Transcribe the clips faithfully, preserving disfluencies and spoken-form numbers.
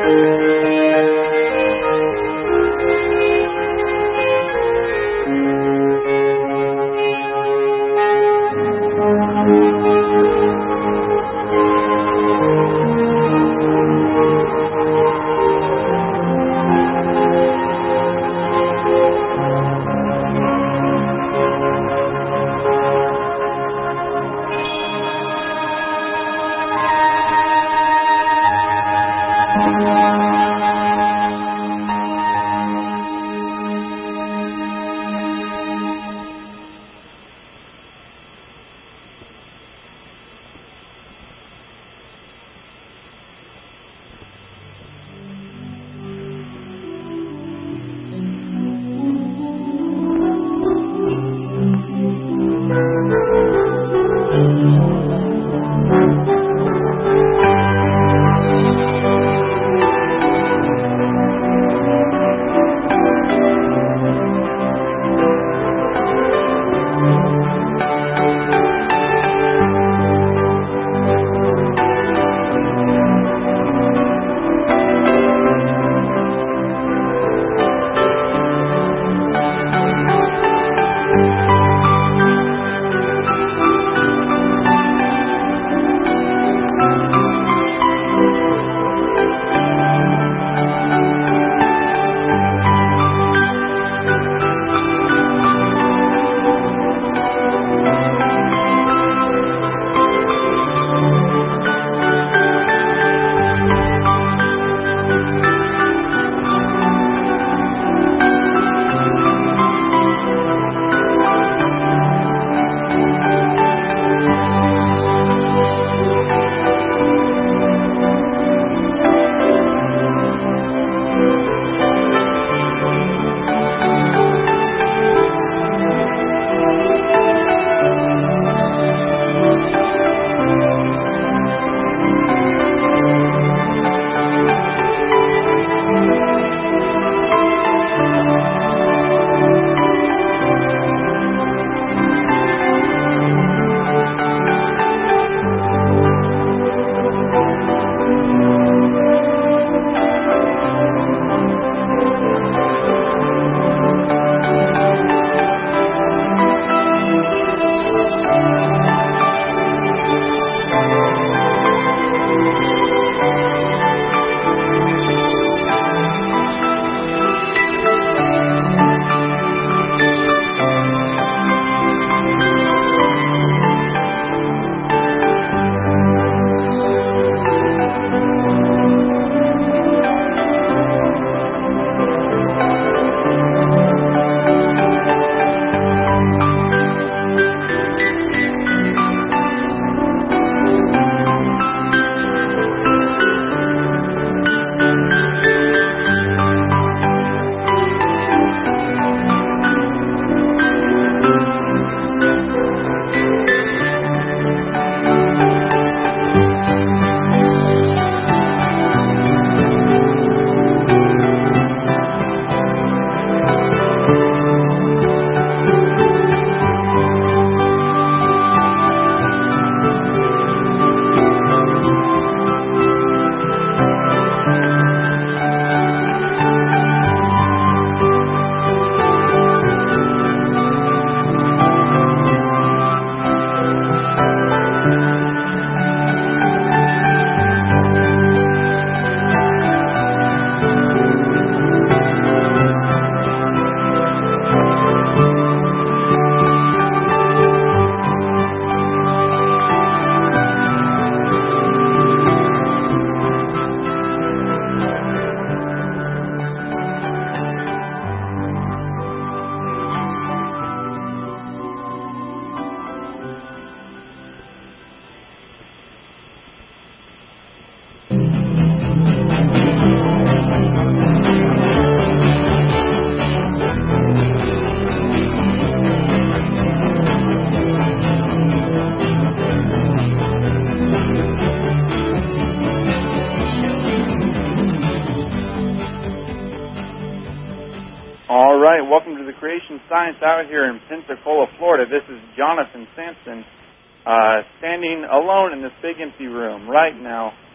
right, welcome to the Creation Science Hour here in Pensacola, Florida. This is Jonathan Sampson, uh, standing alone in this big empty room right now.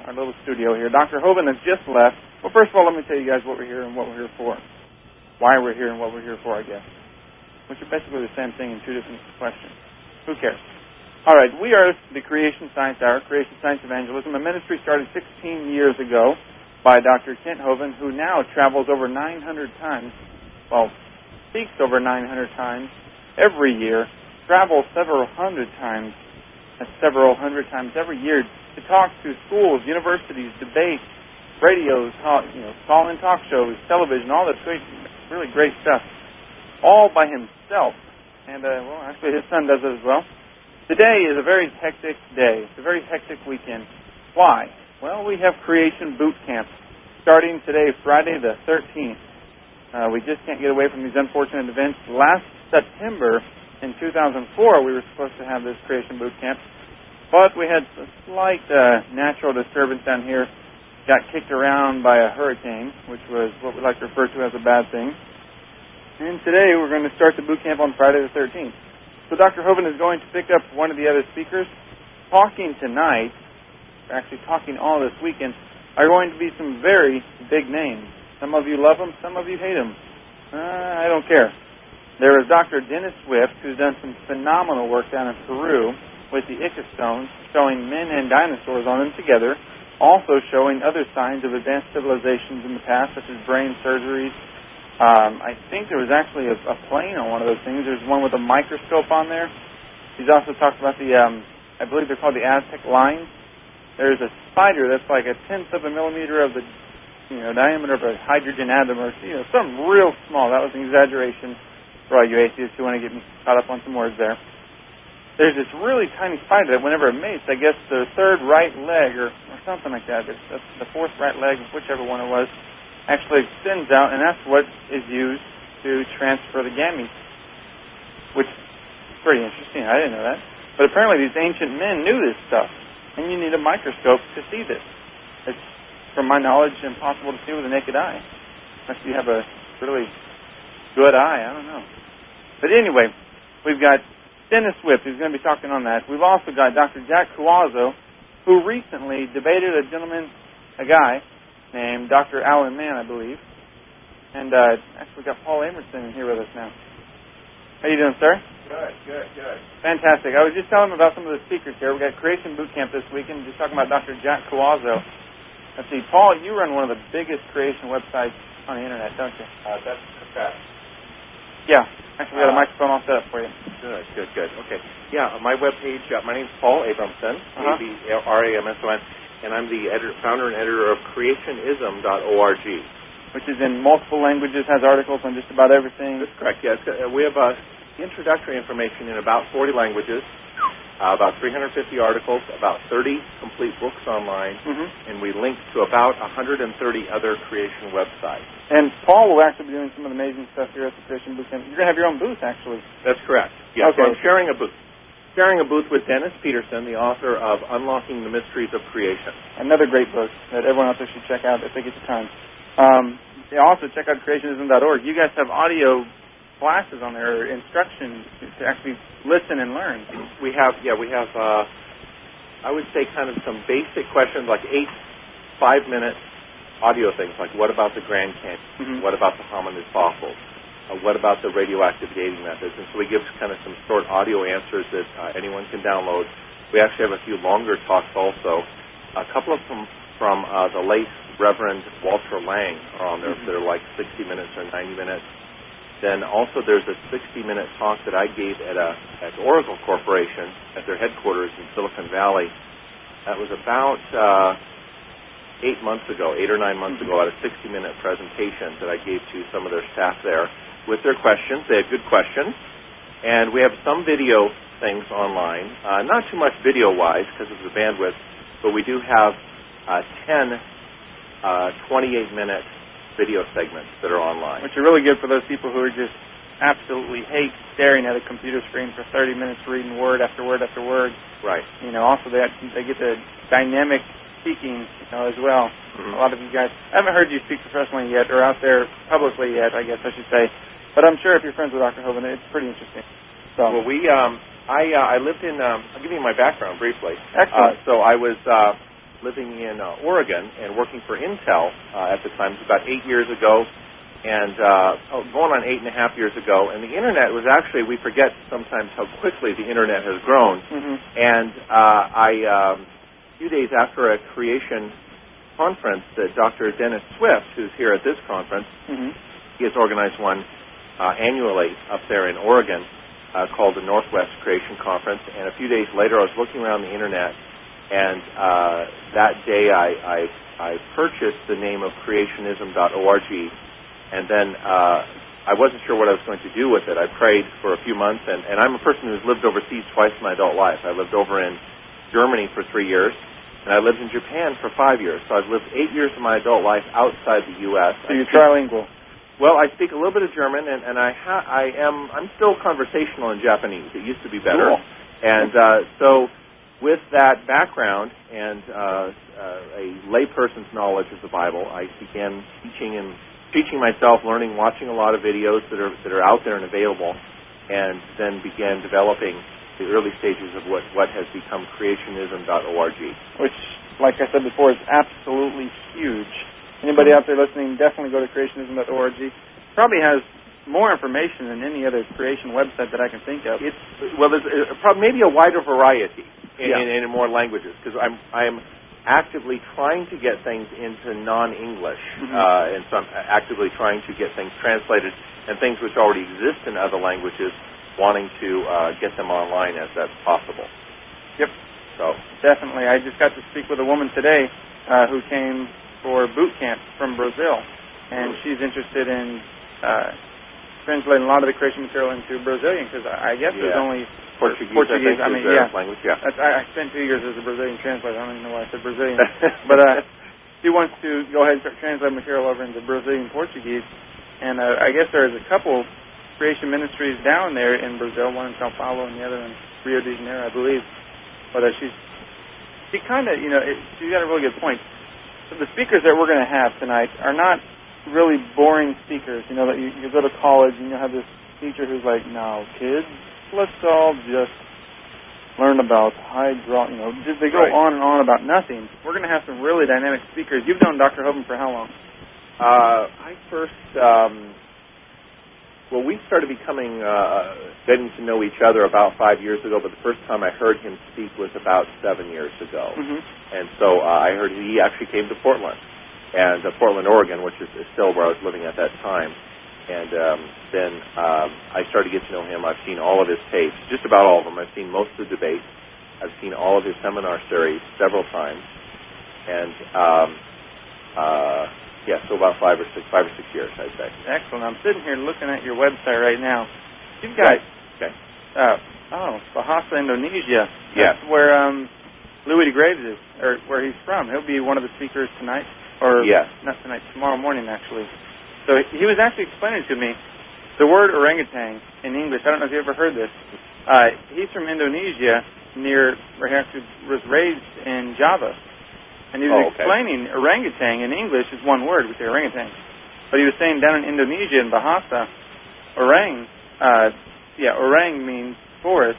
our little studio here. Doctor Hovind has just left. Well, first of all, let me tell you guys what we're here and what we're here for. Why we're here and what we're here for, I guess. Which are basically the same thing in two different questions. Who cares? All right, we are the Creation Science Hour, Creation Science Evangelism, a ministry started sixteen years ago by Doctor Kent Hovind, who now travels over nine hundred times, well, speaks over nine hundred times every year, travels several hundred times, uh, several hundred times every year to talk to schools, universities, debates, radios, talk, you know, call-in talk shows, television, all this great, really great stuff, all by himself. And, uh, well, actually his son does it as well. Today is a very hectic day. It's a very hectic weekend. Why? Well, we have Creation Boot Camp starting today, Friday the thirteenth. Uh, we just can't get away from these unfortunate events. Last September in two thousand four, we were supposed to have this Creation Boot Camp, but we had a slight uh, natural disturbance down here. Got kicked around by a hurricane, which was what we like to refer to as a bad thing. And today we're going to start the boot camp on Friday the thirteenth. So Doctor Hovind is going to pick up one of the other speakers. Talking tonight, actually talking all this weekend, are going to be some very big names. Some of you love them, some of you hate them. Uh, I don't care. There is Doctor Dennis Swift, who's done some phenomenal work down in Peru with the Ica stones, showing men and dinosaurs on them together, also showing other signs of advanced civilizations in the past, such as brain surgeries. Um, I think there was actually a, a plane on one of those things. There's one with a microscope on there. He's also talked about the, um, I believe they're called the Aztec lines. There's a spider that's like a tenth of a millimeter of the, you know, diameter of a hydrogen atom, or you know, something real small. That was an exaggeration for all you atheists who want to get me caught up on some words there. There's this really tiny spider that whenever it mates, I guess the third right leg or, or something like that, it's, it's the fourth right leg, whichever one it was, actually extends out, and that's what is used to transfer the gametes, which is pretty interesting. I didn't know that. But apparently these ancient men knew this stuff, and you need a microscope to see this. It's, from my knowledge, impossible to see with the naked eye, unless you have a really good eye. I don't know. But anyway, we've got Dennis Swift, who's going to be talking on that. We've also got Doctor Jack Cuozzo, who recently debated a gentleman, a guy, named Doctor Alan Mann, I believe. And uh, actually we've got Paul Amerson here with us now. How you doing, sir? Good, good, good. Fantastic. I was just telling him about some of the speakers here. We've got Creation Boot Camp this weekend, just talking about Doctor Jack Cuozzo. Let's see, Paul, you run one of the biggest creation websites on the Internet, don't you? Uh, that's correct. Yeah. Actually, we got a Uh, microphone all set up for you. Good, good, good. Okay. Yeah, my webpage, uh, my name's Paul Abramson, Uh-huh. A B R A M S O N, and I'm the editor, founder and editor of creationism dot org. Which is in multiple languages, has articles on just about everything. That's correct, yes. Uh, we have uh, introductory information in about forty languages, uh, about three hundred fifty articles, about thirty complete books online, Mm-hmm. and we link to about one hundred thirty other creation websites. And Paul will actually be doing some of the amazing stuff here at the Creation Boot Camp. You're going to have your own booth, actually. That's correct. Yeah, Okay. so I'm sharing a booth. Sharing a booth with Dennis Peterson, the author of Unlocking the Mysteries of Creation. Another great book that everyone out there should check out if they get the time. Um, yeah, also check out creationism dot org. You guys have audio classes on there, or instruction to actually listen and learn. We have, yeah, we have, uh, I would say kind of some basic questions, like eight five-minute audio things, like what about the Grand Canyon? Mm-hmm. What about the hominid fossils? Uh, what about the radioactive dating methods? And so we give kind of some short audio answers that uh, anyone can download. We actually have a few longer talks also. A couple of them from uh, the late Reverend Walter Lang are on there. Mm-hmm. They're like sixty minutes or ninety minutes. Then also there's a sixty-minute talk that I gave at a at Oracle Corporation at their headquarters in Silicon Valley. That was about uh, eight months ago, eight or nine months ago, at a sixty-minute presentation that I gave to some of their staff there with their questions. They had good questions. And we have some video things online, uh, not too much video-wise because of the bandwidth, but we do have uh, ten uh, twenty-eight minute video segments that are online. Which are really good for those people who are just absolutely hate staring at a computer screen for thirty minutes reading word after word after word. Right. You know, also they, they get the dynamic speaking, you know, as well. Mm-hmm. A lot of you guys, I haven't heard you speak professionally yet, or out there publicly yet, I guess I should say. But I'm sure if you're friends with Doctor Hovind, it's pretty interesting. So, Well, we, um, I, uh, I lived in, um, I'll give you my background briefly. Excellent. Uh, so I was uh, living in uh, Oregon and working for Intel uh, at the time. It was about eight years ago, and uh, oh, going on eight and a half years ago. And the Internet was actually, we forget sometimes how quickly the Internet has grown. Mm-hmm. And uh, I, um, a few days after a creation conference that Doctor Dennis Swift, who's here at this conference, mm-hmm. he has organized one uh, annually up there in Oregon uh, called the Northwest Creation Conference. And a few days later, I was looking around the Internet, and uh, that day I, I, I purchased the name of creationism dot org, and then uh, I wasn't sure what I was going to do with it. I prayed for a few months, and, and I'm a person who's lived overseas twice in my adult life. I lived over in Germany for three years, and I lived in Japan for five years. So I've lived eight years of my adult life outside the U S So you're trilingual. Well, I speak a little bit of German, and, and I, ha- I am I'm still conversational in Japanese. It used to be better, Cool. and uh, so with that background and uh, uh, a layperson's knowledge of the Bible, I began teaching and teaching myself, learning, watching a lot of videos that are that are out there and available, and then began developing the early stages of what, what has become creationism dot org. Which, like I said before, is absolutely huge. Anybody out there listening, definitely go to creationism dot org. Probably has more information than any other creation website that I can think of. It's well, there's a, probably maybe a wider variety in, Yeah. in, in more languages, because I'm I'm actively trying to get things into non-English, Mm-hmm. uh, and so I'm actively trying to get things translated and things which already exist in other languages, wanting to uh, get them online as that's possible. Yep. So Definitely. I just got to speak with a woman today uh, who came for boot camp from Brazil, and she's interested in uh, translating a lot of the creation material into Brazilian, because I I guess Yeah. there's only Portuguese, Portuguese. I, I think, mean, is their yeah. language. Yeah. That's, I, I spent two years as a Brazilian translator. I don't even know why I said Brazilian. But uh, she wants to go ahead and start translating material over into Brazilian Portuguese. And uh, I guess there's a couple creation ministries down there in Brazil, one in Sao Paulo and the other in Rio de Janeiro, I believe. But uh, she's she kind of, you know, it, she's got a really good point. So the speakers that we're going to have tonight are not really boring speakers. You know, that you, you go to college and you have this teacher who's like, "Now, kids, let's all just learn about hydro." You know, they go Right. on and on about nothing. We're going to have some really dynamic speakers. You've known Doctor Hovind for how long? Uh, I first, um, well, we started becoming, uh, getting to know each other about five years ago, but the first time I heard him speak was about seven years ago. Mm-hmm. And so uh, I heard he actually came to Portland, and uh, Portland, Oregon, which is, is still where I was living at that time. And um, then um, I started to get to know him. I've seen all of his tapes, just about all of them. I've seen most of the debates. I've seen all of his seminar series several times. And um, uh, yeah, so about five or six, five or six years, I'd say. Excellent. I'm sitting here looking at your website right now. You've got, Right. Okay. uh, oh, Bahasa, Indonesia. Yeah. That's where um, Louis de Graves is, or where he's from. He'll be one of the speakers tonight, or Yes. not tonight, tomorrow morning, actually. So he was actually explaining to me the word orangutan in English. I don't know if you ever heard this. Uh, he's from Indonesia, near where he actually was raised in Java. And he was Oh, okay. explaining orangutan in English is one word, we say orangutan. But he was saying down in Indonesia, in Bahasa, orang, uh, yeah, orang means forest.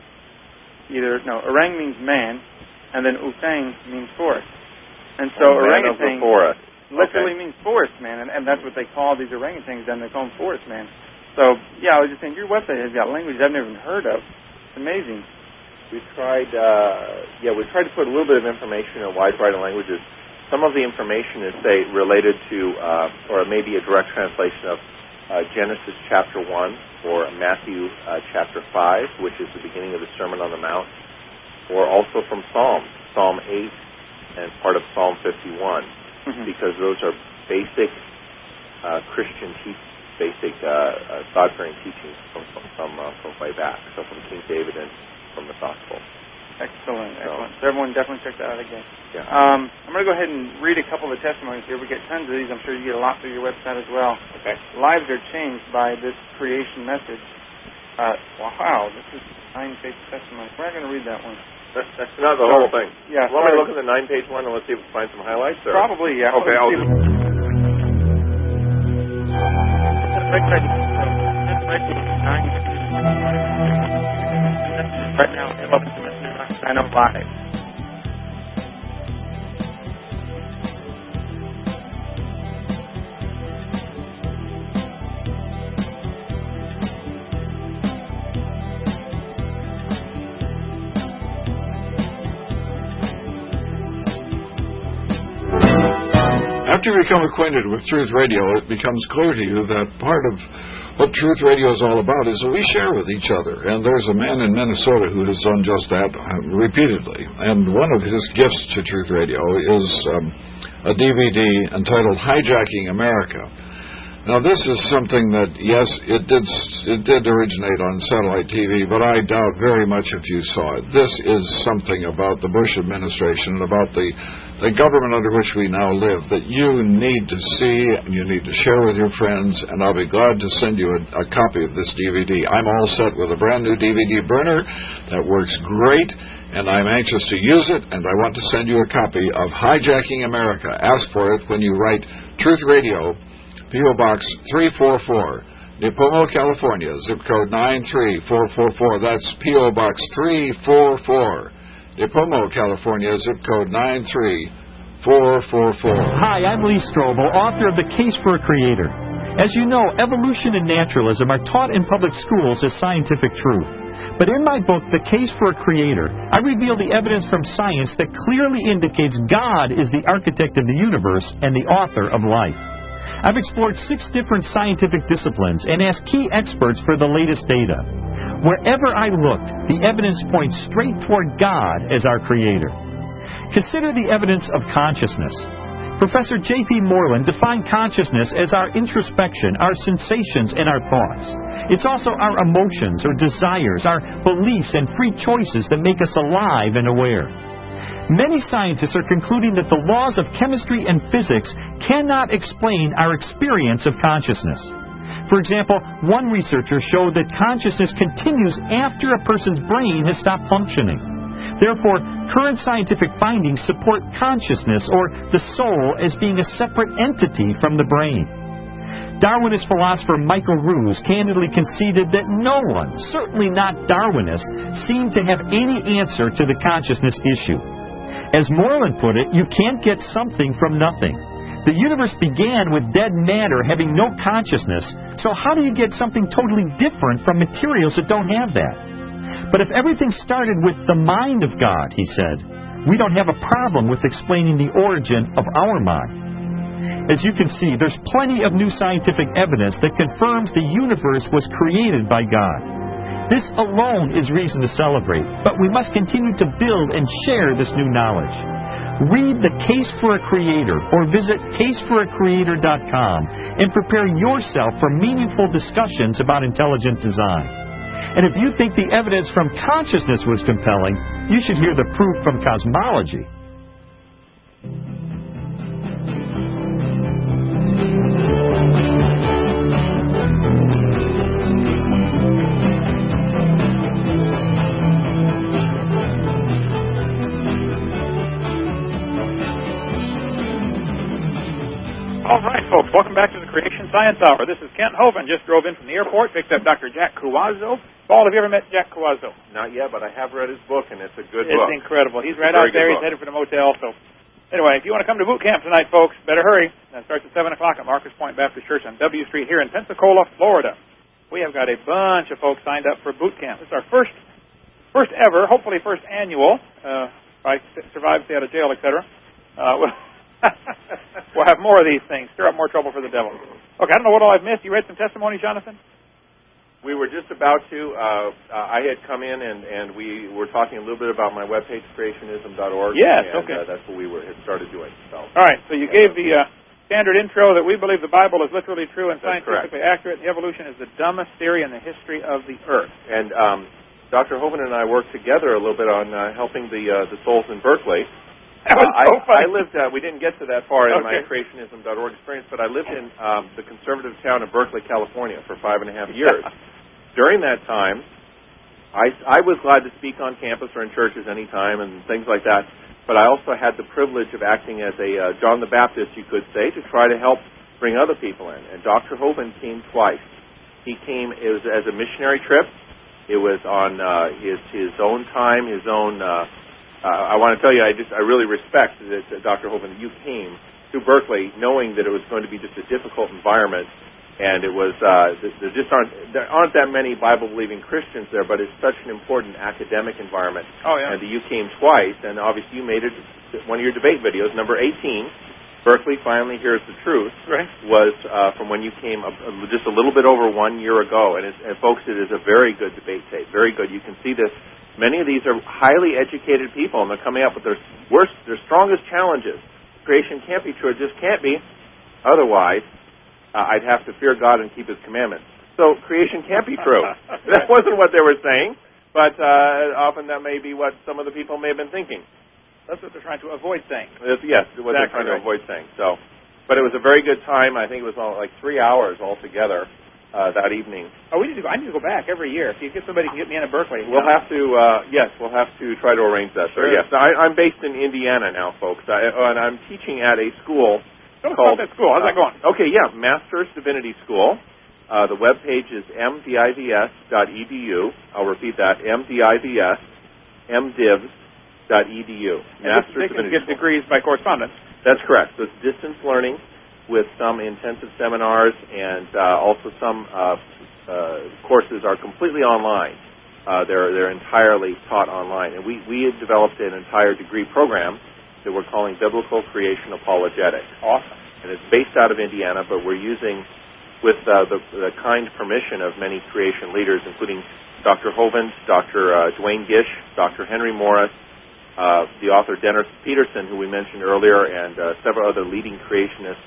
Either, no, orang means man, and then utang means forest. And so Oh, man of the orangutan forest. literally Okay. means forest man, and, and that's what they call these orangutans, then they call them forest man. So, yeah, I was just saying, your website has got languages I've never even heard of. It's amazing. We tried, uh, yeah, we tried to put a little bit of information in a wide variety of languages. Some of the information is, say, related to, uh, or maybe a direct translation of uh, Genesis chapter one, or Matthew uh, chapter five, which is the beginning of the Sermon on the Mount, or also from Psalms, Psalm eight and part of Psalm fifty-one, Mhm. because those are basic uh, Christian te- basic uh, uh, God-fearing teachings from from, from, uh, from way back, so from King David and from the Gospel. Excellent, So- excellent. So everyone definitely check that out again. Yeah. Um, I'm going to go ahead and read a couple of the testimonies here. We get tons of these. I'm sure you get a lot through your website as well. Okay. Lives are changed by this creation message. Uh, wow, this is nine-page testimony. We're not going to read that one. That's, that's not the whole thing. Yeah, You want me to sorry. look at the nine-page one and let's see if we can find some highlights? Or? Probably, yeah. Okay, I'll Let's do see. Right now, I know live. after you become acquainted with Truth Radio, it becomes clear to you that part of what Truth Radio is all about is that we share with each other. And there's a man in Minnesota who has done just that uh, repeatedly. And one of his gifts to Truth Radio is um, a D V D entitled Hijacking America. Now, this is something that, yes, it did it did originate on satellite T V, but I doubt very much if you saw it. This is something about the Bush administration and about the, the government under which we now live that you need to see and you need to share with your friends, and I'll be glad to send you a, a copy of this D V D. I'm all set with a brand new D V D burner that works great, and I'm anxious to use it, and I want to send you a copy of Hijacking America. Ask for it when you write Truth Radio, P O. Box three forty-four, Nipomo, California, zip code nine three four four four. That's P O. Box three forty-four, Nipomo, California, zip code nine three four four four. Hi, I'm Lee Strobel, author of The Case for a Creator. As you know, evolution and naturalism are taught in public schools as scientific truth. But in my book, The Case for a Creator, I reveal the evidence from science that clearly indicates God is the architect of the universe and the author of life. I've explored six different scientific disciplines and asked key experts for the latest data. Wherever I looked, the evidence points straight toward God as our Creator. Consider the evidence of consciousness. Professor J P Moreland defined consciousness as our introspection, our sensations, and our thoughts. It's also our emotions or desires, our beliefs and free choices that make us alive and aware. Many scientists are concluding that the laws of chemistry and physics cannot explain our experience of consciousness. For example, one researcher showed that consciousness continues after a person's brain has stopped functioning. Therefore, current scientific findings support consciousness, or the soul, as being a separate entity from the brain. Darwinist philosopher Michael Ruse candidly conceded that no one, certainly not Darwinists, seemed to have any answer to the consciousness issue. As Moreland put it, you can't get something from nothing. The universe began with dead matter having no consciousness, so how do you get something totally different from materials that don't have that? But if everything started with the mind of God, he said, we don't have a problem with explaining the origin of our mind. As you can see, there's plenty of new scientific evidence that confirms the universe was created by God. This alone is reason to celebrate, but we must continue to build and share this new knowledge. Read The Case for a Creator or visit case for a creator dot com and prepare yourself for meaningful discussions about intelligent design. And if you think the evidence from consciousness was compelling, you should hear the proof from cosmology. All right, folks, welcome back to the Creation Science Hour. This is Kent Hovind. Just drove in from the airport, picked up Doctor Jack Cuozzo. Paul, have you ever met Jack Cuozzo? Not yet, but I have read his book, and it's a good it's book. It's incredible. He's right out there. He's headed for the motel. So, anyway, if you want to come to boot camp tonight, folks, better hurry. That starts at seven o'clock at Marcus Point Baptist Church on W Street here in Pensacola, Florida. We have got a bunch of folks signed up for boot camp. It's our first first ever, hopefully first annual, uh, if I survive, stay out of jail, et cetera. Uh, we'll, we'll have more of these things. Stir up more trouble for the devil. Okay, I don't know what all I've missed. You read some testimony, Jonathan? We were just about to. Uh, uh, I had come in and, and we were talking a little bit about my webpage, creationism dot org. Yes, and, okay. Uh, that's what we were had started doing. So. All right, so you gave the uh, standard intro that we believe the Bible is literally true and That's scientifically correct. accurate, and evolution is the dumbest theory in the history of the earth. And um, Doctor Hovind and I worked together a little bit on uh, helping the uh, the souls in Berkeley. That was uh, so I, funny. I lived. Uh, we didn't get to that far in Okay. my creationism dot org experience, but I lived in um, the conservative town of Berkeley, California, for five and a half years. During that time, I, I was glad to speak on campus or in churches anytime and things like that. But I also had the privilege of acting as a uh, John the Baptist, you could say, to try to help bring other people in. And Doctor Hovind came twice. He came it was as a missionary trip. It was on uh, his his own time, his own. Uh, uh, I want to tell you, I just I really respect that, that Doctor Hovind, you came to Berkeley knowing that it was going to be just a difficult environment. And it was, uh, there just aren't, there aren't that many Bible-believing Christians there, but it's such an important academic environment. Oh, yeah. And you came twice, and obviously you made it one of your debate videos, number eighteen, Berkeley Finally Hears the Truth right. was uh, from when you came a, a, just a little bit over one year ago. And, it's, and folks, it is a very good debate tape. Very good. You can see this. Many of these are highly educated people, and they're coming up with their worst, their strongest challenges. Creation can't be true. It just can't be. Otherwise, uh, I'd have to fear God and keep His commandments. So creation can't be true. That wasn't what they were saying, but uh, often that may be what some of the people may have been thinking. That's what they're trying to avoid saying. It's, yes, what exactly they're trying right. to avoid saying. So, but it was a very good time. I think it was all, like three hours altogether uh, that evening. Oh, we need to go. I need to go back every year. If you get somebody who can get me in at Berkeley, we'll know. have to. Uh, yes, we'll have to try to arrange that. Sure. Yes, I, I'm based in Indiana now, folks, I, and I'm teaching at a school. Tell us called about that school. How's uh, that going? Okay, yeah, Masters Divinity School. Uh, the web page is m d i v s dot e d u. I'll repeat that: m d i v s m divs dot e d u. Masters they can get degrees by correspondence. That's correct. So it's distance learning with some intensive seminars, and uh, also some uh, uh, courses are completely online. Uh, they're they're entirely taught online, and we we have developed an entire degree program that we're calling Biblical Creation Apologetics. Awesome. And it's based out of Indiana, but we're using, with uh, the, the kind permission of many creation leaders, including Doctor Hovins, Doctor Uh, Dwayne Gish, Doctor Henry Morris, uh, the author Dennis Peterson, who we mentioned earlier, and uh, several other leading creationists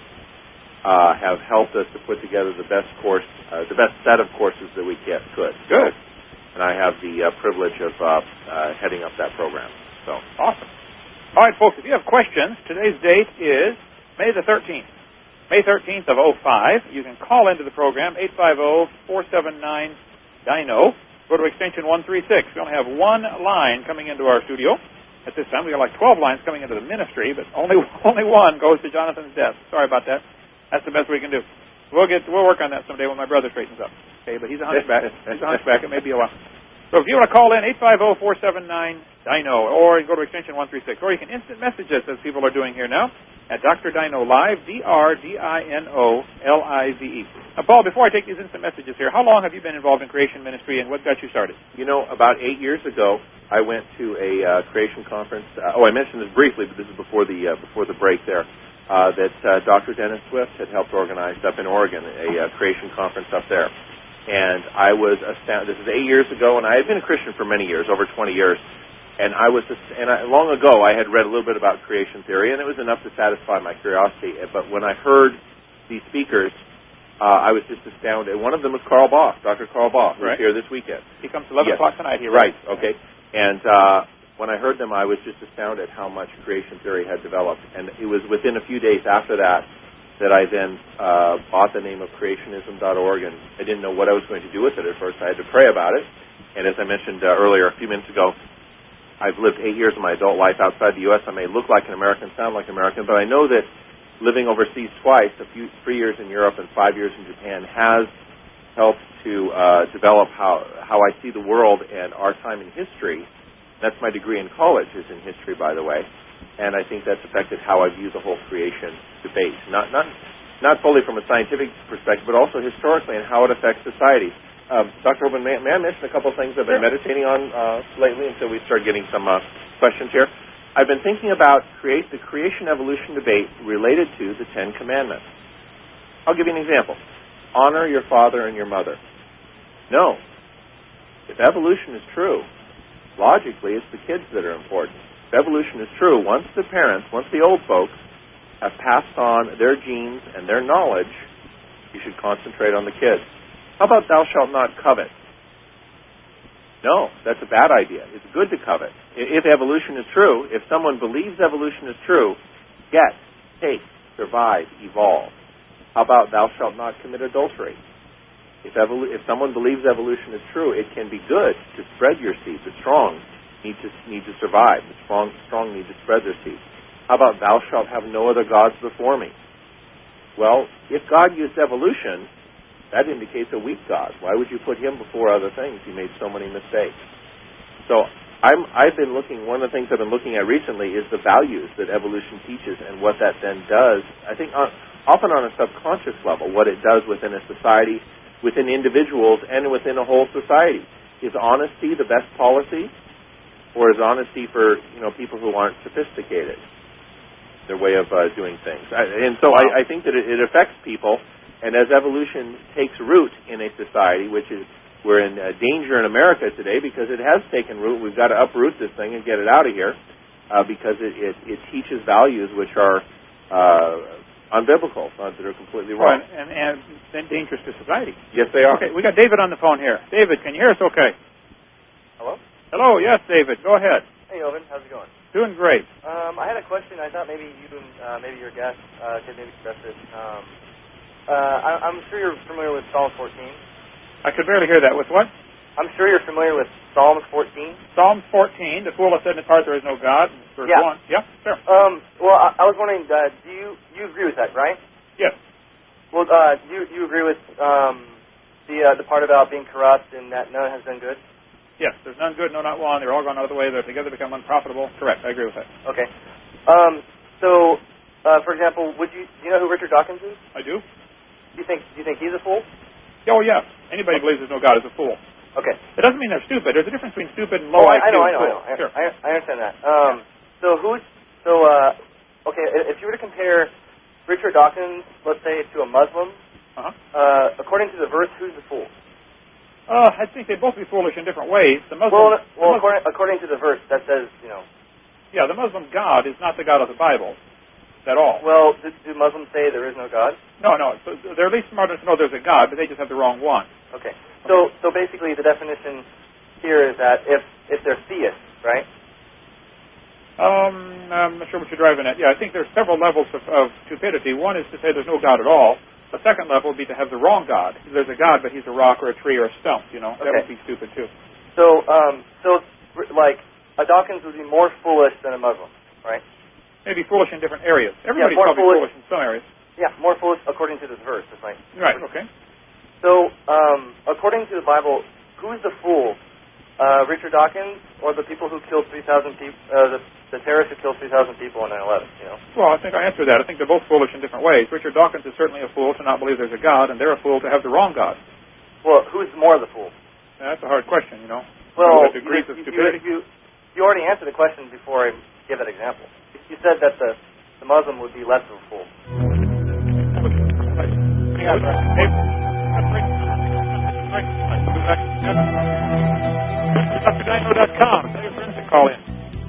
uh, have helped us to put together the best course, uh, the best set of courses that we get, could. Good. And I have the uh, privilege of uh, uh, heading up that program. So awesome. All right, folks, if you have questions, today's date is May the thirteenth. May thirteenth of oh five. You can call into the program, eight five zero, four seven nine, D I N O. Go to extension one three six. We only have one line coming into our studio. At this time, we got like twelve lines coming into the ministry, but only only one goes to Jonathan's desk. Sorry about that. That's the best we can do. We'll get we'll work on that someday when my brother straightens up. Okay, but he's a hunchback. He's a hunchback. It may be a while. So if you want to call in, eight five zero, four seven nine, D I N O, or you go to extension one three six, or you can instant message us, as people are doing here now, at Doctor Dino Live, D R D I N O L I V E. Now, Paul, before I take these instant messages here, how long have you been involved in creation ministry, and what got you started? You know, about eight years ago, I went to a uh, creation conference. Uh, oh, I mentioned this briefly, but this is before the uh, before the break there, uh, that uh, Doctor Dennis Swift had helped organize up in Oregon, a uh, creation conference up there. And I was astounded. This is eight years ago, and I had been a Christian for many years, over twenty years. And I was, and I, long ago, I had read a little bit about creation theory, and it was enough to satisfy my curiosity. But when I heard these speakers, uh, I was just astounded. One of them was Carl Boss, Doctor Carl Boss, who's right. here this weekend. He comes eleven yes. o'clock tonight here. Right. right. Okay. And uh, when I heard them, I was just astounded how much creation theory had developed. And it was within a few days after that that I then uh, bought the name of creationism dot org, and I didn't know what I was going to do with it at first. I had to pray about it. And as I mentioned uh, earlier, a few minutes ago, I've lived eight years of my adult life outside the U S I may look like an American, sound like an American, but I know that living overseas twice, a few, three years in Europe and five years in Japan, has helped to uh, develop how, how I see the world and our time in history. That's my degree in college, is in history, by the way. And I think that's affected how I view the whole creation debate. Not not not fully from a scientific perspective, but also historically and how it affects society. Um, Doctor Hoban, may, may I mention a couple of things I've been meditating on uh, lately until we start getting some uh, questions here? I've been thinking about create the creation-evolution debate related to the Ten Commandments. I'll give you an example. Honor your father and your mother. No. If evolution is true, logically it's the kids that are important. If evolution is true, once the parents, once the old folks have passed on their genes and their knowledge, you should concentrate on the kids. How about thou shalt not covet? No, that's a bad idea. It's good to covet. If evolution is true, if someone believes evolution is true, get, take, survive, evolve. How about thou shalt not commit adultery? If, evolu- if someone believes evolution is true, it can be good to spread your seed. The strong need to need to survive. The strong strong need to spread their seed. How about thou shalt have no other gods before me? Well, if God used evolution, that indicates a weak God. Why would you put him before other things? He made so many mistakes. So I'm, I've been looking, one of the things I've been looking at recently is the values that evolution teaches and what that then does, I think on, often on a subconscious level, what it does within a society, within individuals, and within a whole society. Is honesty the best policy? Or is honesty for, you know, people who aren't sophisticated? their way of uh, doing things. I, and so I, I think that it, it affects people, and as evolution takes root in a society, which is, we're in uh, danger in America today because it has taken root. We've got to uproot this thing and get it out of here uh, because it, it, it teaches values which are uh, unbiblical, uh, that are completely wrong. Well, and, and, and dangerous to society. Yes, they are. Okay, we got David on the phone here. David, can you hear us okay? Hello? Hello, yes, David. Go ahead. Hey, Elvin. How's it going? Doing great. Um, I had a question. I thought maybe you and uh, maybe your guest uh, could maybe address it. Um, uh, I, I'm sure you're familiar with Psalm fourteen. I could barely hear that. With what? I'm sure you're familiar with Psalm fourteen. Psalm fourteen, the fool has said in his heart there is no God. Verse yeah. one. Yeah, sure. Um, well, I, I was wondering, uh, do you you agree with that, right? Yes. Well, uh, you you agree with um, the uh, the part about being corrupt and that none has done good? Yes, there's none good, no, not one. They're all gone out of the way. They're together become unprofitable. Correct. I agree with that. Okay. Um, so, uh, for example, would you do you know who Richard Dawkins is? I do. Do you think do you think he's a fool? Oh, yeah. Anybody who believes there's no God is a fool. Okay. It doesn't mean they're stupid. There's a difference between stupid and low oh, I Q. I know, I know, I know. Sure. I, I understand that. Um, so who's so? Uh, okay, if you were to compare Richard Dawkins, let's say, to a Muslim, uh-huh. uh, according to the verse, who's the fool? Uh, I think they both be foolish in different ways. The Muslim, well, the well, Muslim, according, according to the verse, that says, you know. Yeah, the Muslim God is not the God of the Bible at all. Well, do, do Muslims say there is no God? No, no. So they're at least smart enough to know there's a God, but they just have the wrong one. Okay. So, okay. so basically, the definition here is that if if they're theists, right? Um, I'm not sure what you're driving at. Yeah, I think there's several levels of, of stupidity. One is to say there's no God at all. The second level would be to have the wrong God. There's a God, but he's a rock or a tree or a stump. You know, okay. That would be stupid too. So, um, so like a Dawkins would be more foolish than a Muslim, right? Maybe foolish in different areas. Everybody's yeah, probably foolish. foolish in some areas. Yeah, more foolish according to this verse. It's like right. Okay. So, um, according to the Bible, who's the fool? Uh, Richard Dawkins or the people who killed three thousand people? Uh, the, the terrorists who killed three thousand people on nine eleven. You know. Well, I think I answered that. I think they're both foolish in different ways. Richard Dawkins is certainly a fool to not believe there's a God, and they're a fool to have the wrong God. Well, who's more of the fool? Yeah, that's a hard question. You know. Well, you, degrees of you, stupidity. You, you, you already answered the question before I give that example. You said that the, the Muslim would be less of a fool. Dr Dino dot com. Tell your friends to call in.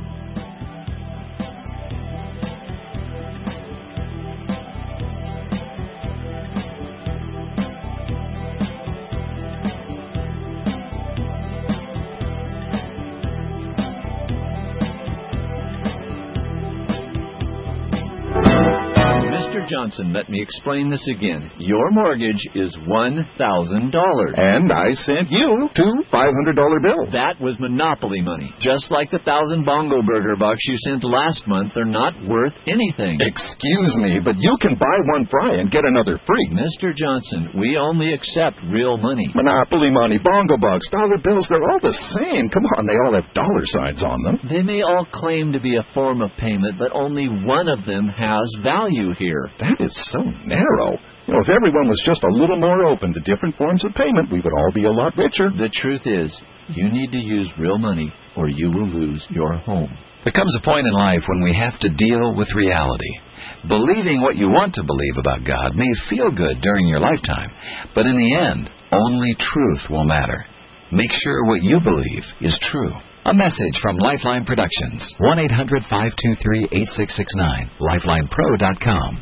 Mister Johnson, let me explain this again. Your mortgage is one thousand dollars. And I sent you two five hundred dollar bills. That was monopoly money. Just like the thousand Bongo Burger bucks you sent last month, they're not worth anything. Excuse me, but you can buy one fry and get another free. Mister Johnson, we only accept real money. Monopoly money, Bongo bucks, dollar bills, they're all the same. Come on, they all have dollar signs on them. They may all claim to be a form of payment, but only one of them has value here. That is so narrow. You know, if everyone was just a little more open to different forms of payment, we would all be a lot richer. The truth is, you need to use real money or you will lose your home. There comes a point in life when we have to deal with reality. Believing what you want to believe about God may feel good during your lifetime, but in the end, only truth will matter. Make sure what you believe is true. A message from Lifeline Productions. one eight hundred five two three eight six six nine. lifeline pro dot com.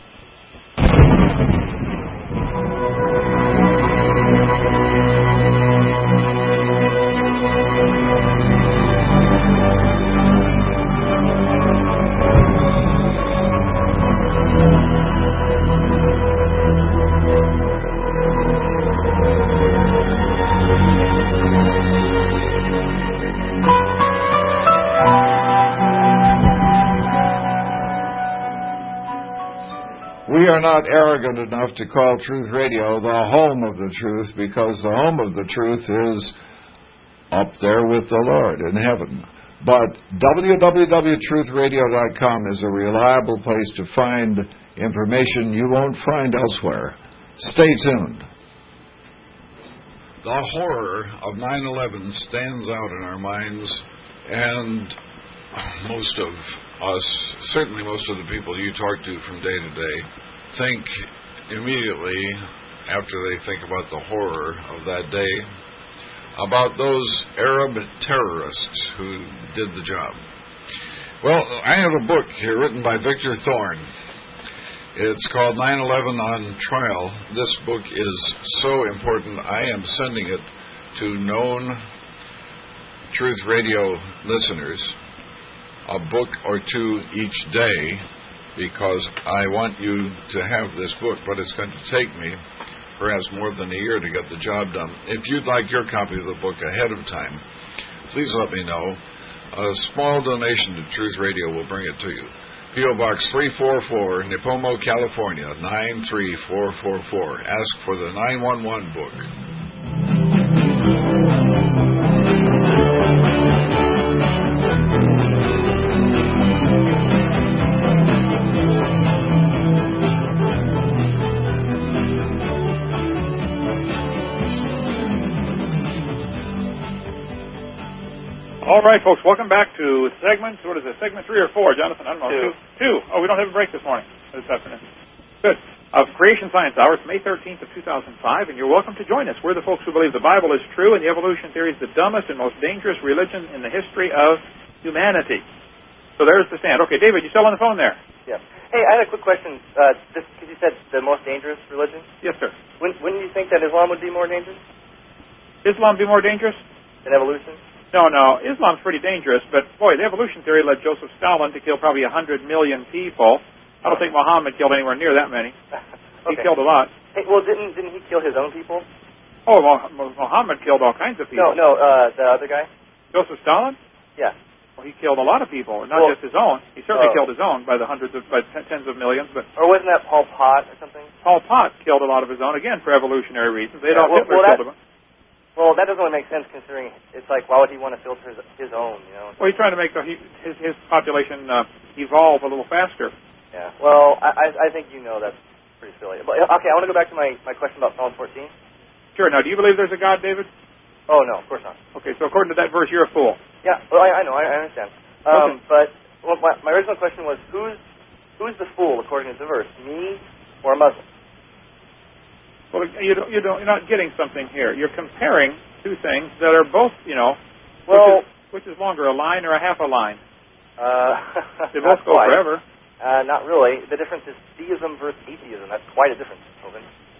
We are not arrogant enough to call Truth Radio the home of the truth, because the home of the truth is up there with the Lord in heaven. But w w w dot truth radio dot com is a reliable place to find information you won't find elsewhere. Stay tuned. The horror of nine eleven stands out in our minds, and most of us, certainly most of the people you talk to from day to day, think immediately after they think about the horror of that day about those Arab terrorists who did the job. Well, I have a book here written by Victor Thorne. It's called nine eleven on Trial. This book is so important, I am sending it to known Truth Radio listeners, a book or two each day, because I want you to have this book, but it's going to take me perhaps more than a year to get the job done. If you'd like your copy of the book ahead of time, please let me know. A small donation to Truth Radio will bring it to you. P O. Box three forty-four, Nipomo, California, nine three four four four. Ask for the nine one one book. All right, folks, welcome back to segment, what is it, segment three or four, Jonathan? I don't know. Two. Two. Two. Oh, we don't have a break this morning, this afternoon. Good. Of Creation Science Hour, it's May thirteenth of two thousand five, and you're welcome to join us. We're the folks who believe the Bible is true and the evolution theory is the dumbest and most dangerous religion in the history of humanity. So there's the stand. Okay, David, you still on the phone there? Yeah. Hey, I had a quick question. Uh, just because you said the most dangerous religion. Yes, sir. When, wouldn't you think that Islam would be more dangerous Islam be more dangerous? than evolution? No, no. Islam's pretty dangerous, but, boy, the evolution theory led Joseph Stalin to kill probably one hundred million people. I don't think Muhammad killed anywhere near that many. He Okay. killed a lot. Hey, well, didn't didn't he kill his own people? Oh, well, Muhammad killed all kinds of people. No, no, uh, the other guy? Joseph Stalin? Yeah. Well, he killed a lot of people, not Well, just his own. He certainly oh. killed his own by the hundreds of, by ten, tens of millions, but Or wasn't that Pol Pot or something? Pol Pot killed a lot of his own, again, for evolutionary reasons. Adolf Yeah, well- Hitler well, that- killed him. Well, that doesn't really make sense considering it's like, why would he want to filter his, his own, you know? Well, he's trying to make the, he, his, his population uh, evolve a little faster. Yeah. Well, I, I I think you know that's pretty silly. But, okay, I want to go back to my, my question about Psalm fourteen. Sure. Now, do you believe there's a God, David? Oh, no, of course not. Okay, so according to that verse, you're a fool. Yeah, well, I, I know, I, I understand. Um, Okay. But well, my, my original question was, who's who's the fool according to the verse, me or a Muslim? Well, you don't, you don't, you're not getting something here. You're comparing two things that are both, you know, Well, which is, which is longer, a line or a half a line? uh, They both not go quite. forever. Uh, not really. The difference is theism versus atheism. That's quite a difference, Hovind.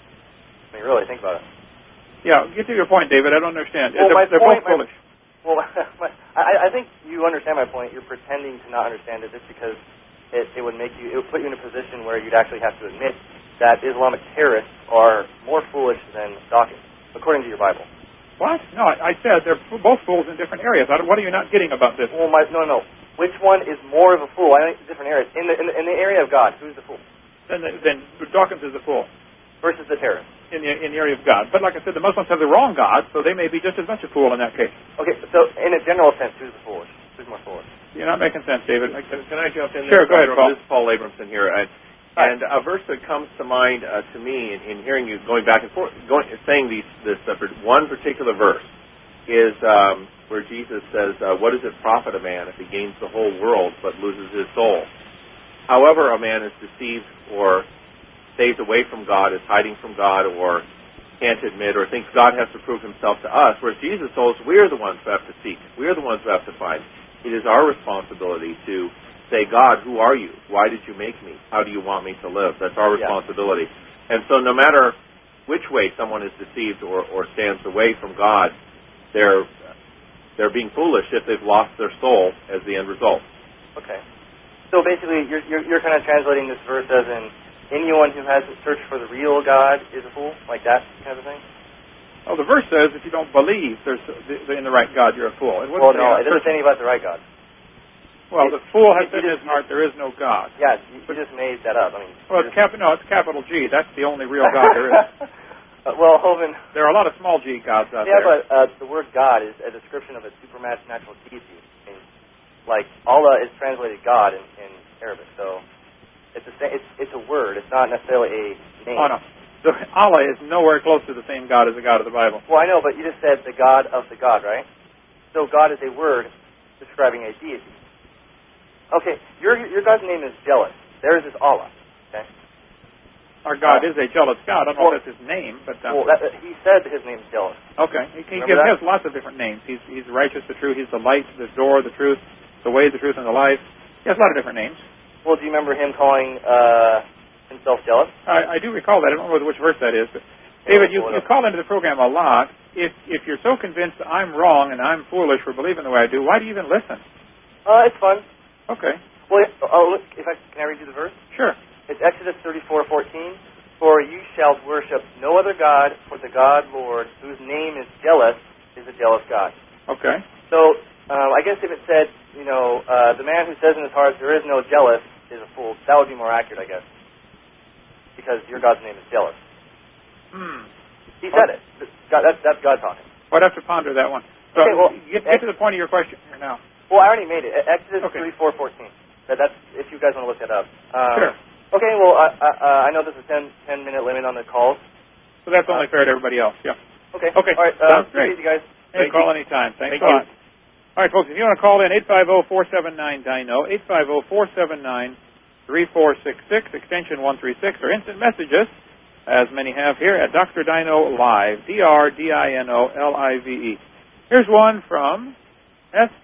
I mean, really, think about it. Yeah, get to your point, David. I don't understand. Well, they're my they're point- both my- foolish. Well, I, I think you understand my point. You're pretending to not understand it just because it, it would make you, it would put you in a position where you'd actually have to admit that Islamic terrorists are more foolish than Dawkins, according to your Bible. What? No, I, I said they're f- both fools in different areas. I don't, what are you not getting about this? Well, my, no, no. Which one is more of a fool? I think different areas. In the, in the in the area of God, who's the fool Then, the, then Dawkins is a fool versus the terrorist? in the, in the area of God. But like I said, the Muslims have the wrong God, so they may be just as much a fool in that case. Okay, so in a general sense, who's the foolish? Who's more foolish? You're not making sense, David. Can, can I jump in Sure, there? go ahead, Paul. This is Paul Abramson here. And, and a verse that comes to mind uh, to me in, in hearing you going back and forth, going, saying these, this uh, one particular verse is um, where Jesus says, uh, what does it profit a man if he gains the whole world but loses his soul? However, a man is deceived or stays away from God, is hiding from God, or can't admit or thinks God has to prove himself to us, whereas Jesus told us we are the ones who have to seek. We are the ones who have to find. It is our responsibility to say, God, who are you? Why did you make me? How do you want me to live? That's our responsibility. Yeah. And so no matter which way someone is deceived or, or stands away from God, they're they're being foolish if they've lost their soul as the end result. Okay. So basically, you're, you're, you're kind of translating this verse as in, anyone who hasn't searched for the real God is a fool, like that kind of thing? Well, the verse says if you don't believe there's in the right God, you're a fool. It Well, no, it doesn't say anything about the right God. Well, it, the fool has it, said in his heart, there is no God. Yeah, you, you just made that up. I mean, well, it's cap- no, it's capital G. That's the only real God there is. uh, well, Hovind, there are a lot of small G gods out yeah, there. Yeah, but uh, the word God is a description of a supernatural deity. I mean, like Allah is translated God in, in Arabic, so. It's a it's it's a word. It's not necessarily a name. Oh no, so Allah is nowhere close to the same God as the God of the Bible. Well, I know, but you just said the God of the God, right? So God is a word describing a deity. Okay, your your God's name is jealous. Theirs is Allah. Okay. Our God uh, is a jealous God. I don't well, know if that's his name, but um, well, that, he said his name is jealous. Okay, he, he gives, has lots of different names. He's he's righteous, the true. He's the light, the door, the truth, the way, the truth, and the life. He has a lot of different names. Well, do you remember him calling uh, himself jealous? I, I do recall that. I don't know which verse that is, but David, you, you call into the program a lot. If if you're so convinced that I'm wrong and I'm foolish for believing the way I do, why do you even listen? Uh, it's fun. Okay. Well, oh, look, if I can I read you the verse? Sure. It's Exodus thirty-four fourteen. For you shall worship no other God, for the God, Lord, whose name is jealous, is a jealous God. Okay. So, um, I guess if it said, you know, uh, the man who says in his heart, there is no jealous, is a fool, that would be more accurate, I guess. Because your God's name is jealous. Hmm. He said it. God, that's, that's God talking. Well, I'd have to ponder that one. So, okay, well, get, get to the point of your question here now. Well, I already made it. Exodus okay. thirty-four fourteen. That, that's, if you guys want to look that up. Um, sure. Okay, well, I, I, I know there's a ten, ten minute limit on the calls. So that's only fair to everybody else, yeah. Okay. Okay. All right. Uh, Sounds great. You guys. Hey, Thank call you. anytime. Thanks Thank a lot. You. All right, folks, if you want to call in, eight five zero, four seven nine, D I N O, eight five zero, four seven nine, three four six six, extension one three six, or instant messages, as many have here, at Doctor Dino Live, D R D I N O L I V E. Here's one from S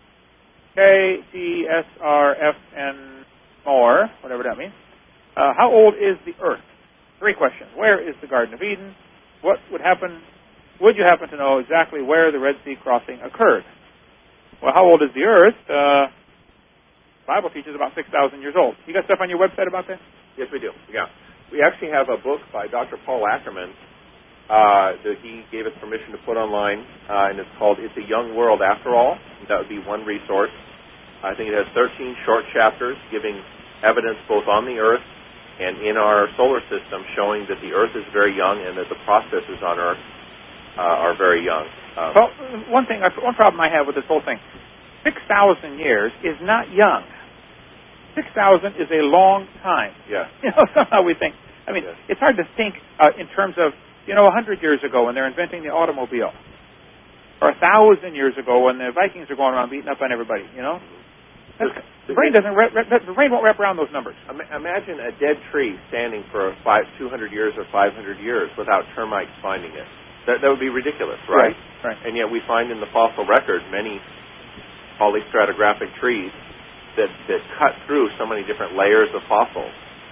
K T S R F N more, whatever that means. Uh, how old is the Earth? Three questions. Where is the Garden of Eden? What would happen? Would you happen to know exactly where the Red Sea crossing occurred? Well, how old is the Earth? Uh, the Bible teaches about six thousand years old. You got stuff on your website about that? Yes, we do. Yeah. We actually have a book by Doctor Paul Ackerman uh, that he gave us permission to put online, uh, and it's called It's a Young World After All. That would be one resource. I think it has thirteen short chapters giving evidence both on the Earth and in our solar system showing that the Earth is very young and that the processes on Earth uh, are very young. Um, well, one thing, one problem I have with this whole thing, six thousand years is not young. six thousand is a long time. Yeah. You know, somehow we think, I mean, yes. It's hard to think uh, in terms of, you know, one hundred years ago when they're inventing the automobile, or one thousand years ago when the Vikings are going around beating up on everybody, you know? That's, the brain doesn't. Re- re- the brain won't wrap around those numbers. Imagine a dead tree standing for five, two hundred years or five hundred years without termites finding it. That that would be ridiculous, right? Right. Right. And yet we find in the fossil record many polystratigraphic trees that that cut through so many different layers of fossils.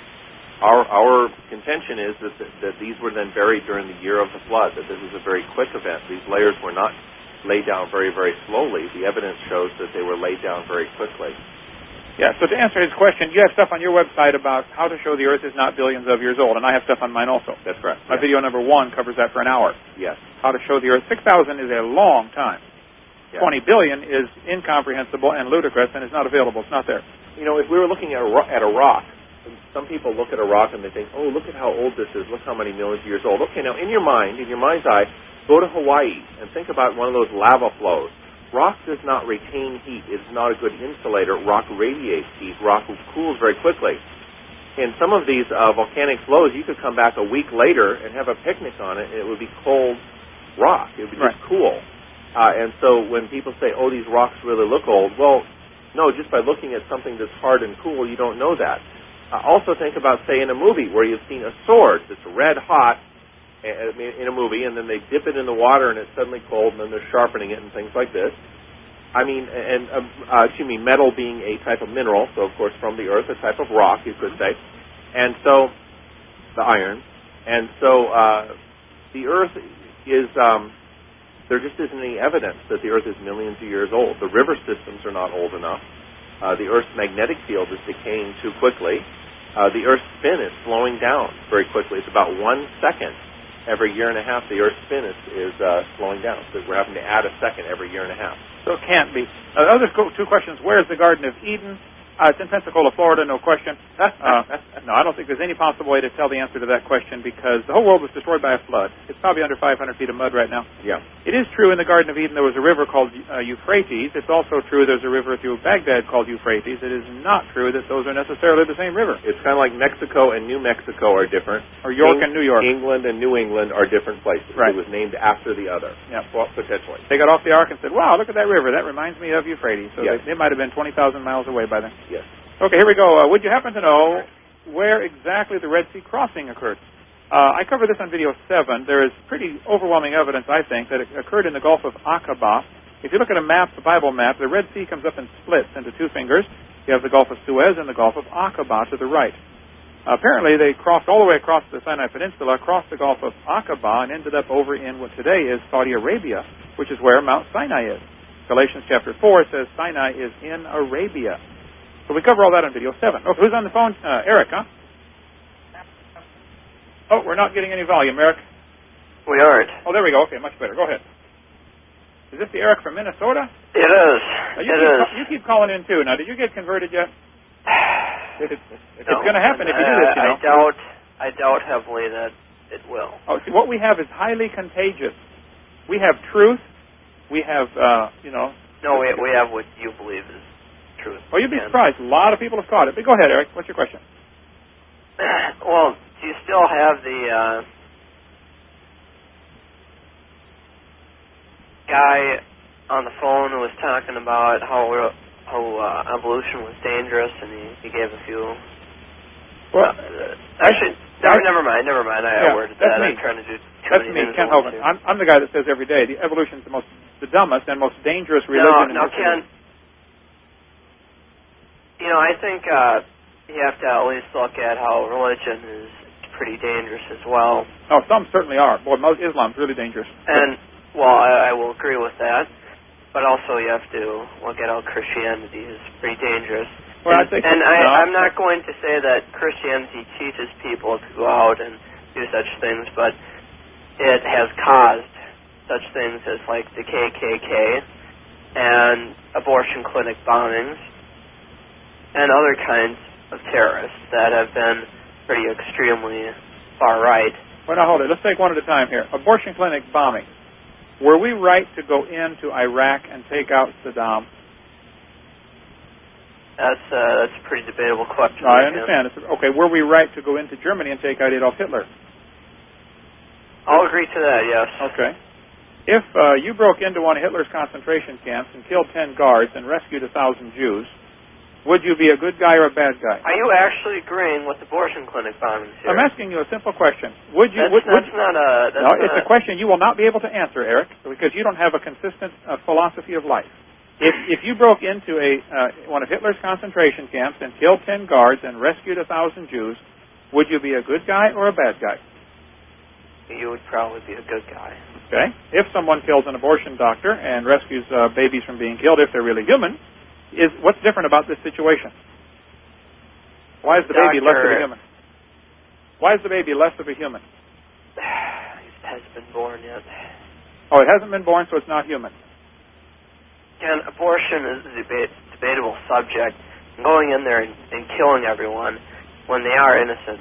Our our contention is that that, that these were then buried during the year of the flood. That this was a very quick event. These layers were not laid down very, very slowly. The evidence shows that they were laid down very quickly. Yeah, so to answer his question, you have stuff on your website about how to show the Earth is not billions of years old, and I have stuff on mine also. That's correct. My yes. video number one covers that for an hour. Yes. How to show the Earth. six thousand is a long time. Yes. twenty billion is incomprehensible and ludicrous and is not available. It's not there. You know, if we were looking at a, ro- at a rock, some people look at a rock and they think, oh, look at how old this is. Look how many millions of years old. Okay, now in your mind, in your mind's eye, go to Hawaii and think about one of those lava flows. Rock does not retain heat. It's not a good insulator. Rock radiates heat. Rock cools very quickly. In some of these uh, volcanic flows, you could come back a week later and have a picnic on it, and it would be cold rock. It would be right. just cool. Uh, and so when people say, oh, these rocks really look old, well, no, just by looking at something that's hard and cool, you don't know that. Uh, also think about, say, in a movie where you've seen a sword that's red hot, in a movie, and then they dip it in the water and it's suddenly cold, and then they're sharpening it and things like this. I mean, and uh, uh, excuse me, metal being a type of mineral, so of course from the earth, a type of rock, you could say, and so the iron, and so uh, the earth is. Um, there just isn't any evidence that the earth is millions of years old. The river systems are not old enough. Uh, the earth's magnetic field is decaying too quickly. Uh, the earth's spin is slowing down very quickly. It's about one second. Every year and a half, the Earth's spin is, is uh, slowing down. So we're having to add a second every year and a half. So it can't be. Uh, the other two questions, where is the Garden of Eden? Uh, it's in Pensacola, Florida, no question. Uh, no, I don't think there's any possible way to tell the answer to that question because the whole world was destroyed by a flood. It's probably under five hundred feet of mud right now. Yeah. It is true in the Garden of Eden there was a river called uh, Euphrates. It's also true there's a river through Baghdad called Euphrates. It is not true that those are necessarily the same river. It's kind of like Mexico and New Mexico are different. Or York Eng- and New York. England and New England are different places. Right. It was named after the other. Yeah. Well, potentially. They got off the ark and said, wow, look at that river. That reminds me of Euphrates. So yes. they, they might have been twenty thousand miles away by then. Yes. Okay, here we go. Uh, would you happen to know where exactly the Red Sea crossing occurred? Uh, I covered this on video seven. There is pretty overwhelming evidence, I think, that it occurred in the Gulf of Aqaba. If you look at a map, the Bible map, the Red Sea comes up and splits into two fingers. You have the Gulf of Suez and the Gulf of Aqaba to the right. Uh, apparently, they crossed all the way across the Sinai Peninsula, across the Gulf of Aqaba, and ended up over in what today is Saudi Arabia, which is where Mount Sinai is. Galatians chapter four says Sinai is in Arabia. So we cover all that on video seven. Okay, who's on the phone? Uh, Eric, huh? Oh, we're not getting any volume, Eric. We aren't. Oh, there we go. Okay, much better. Go ahead. Is this the Eric from Minnesota? It is. Now, you it keep, is. You keep calling in, too. Now, did you get converted yet? If it's, if no, it's going to happen if you do this, you know. I doubt, I doubt heavily that it will. Oh, see, what we have is highly contagious. We have truth. We have, uh, you know. No, we, we have what you believe is truth. Well, you'd be surprised. A lot of people have caught it. But go ahead, Eric. What's your question? Well, do you still have the uh, guy on the phone who was talking about how how uh, evolution was dangerous, and he, he gave a few. Well, uh, actually, never, never mind, never mind. I yeah, worded that's that. Me. I'm trying to do. That's me, Ken Hovind. I'm, I'm the guy that says every day the evolution is the most, the dumbest and most dangerous religion. No, no, in Ken. You know, I think uh, you have to at least look at how religion is pretty dangerous as well. Oh, some certainly are. Boy, most Islam's really dangerous. And well, I, I will agree with that. But also, you have to look at how Christianity is pretty dangerous. Well, and I think and no. I, I'm not going to say that Christianity teaches people to go out and do such things, but it has caused such things as like the K K K and abortion clinic bombings and other kinds of terrorists that have been pretty extremely far right. Well, now hold it. Let's take one at a time here. Abortion clinic bombing. Were we right to go into Iraq and take out Saddam? That's, uh, that's a pretty debatable question. No, I understand. It's, okay, were we right to go into Germany and take out Adolf Hitler? I'll agree to that, yes. Okay. If uh, you broke into one of Hitler's concentration camps and killed ten guards and rescued a thousand Jews, would you be a good guy or a bad guy? Are you actually agreeing with abortion clinic bombings here? I'm asking you a simple question. Would you? That's, would, that's would, not a... That's no, not it's a question you will not be able to answer, Eric, because you don't have a consistent uh, philosophy of life. If if you broke into a uh, one of Hitler's concentration camps and killed ten guards and rescued a thousand Jews, would you be a good guy or a bad guy? You would probably be a good guy. Okay. If someone kills an abortion doctor and rescues uh, babies from being killed, if they're really human, is what's different about this situation? Why is the Doctor, baby less of a human? Why is the baby less of a human? It hasn't been born yet. Oh, it hasn't been born, so it's not human. Again, abortion is a debate, debatable subject. Going in there and, and killing everyone when they are innocent.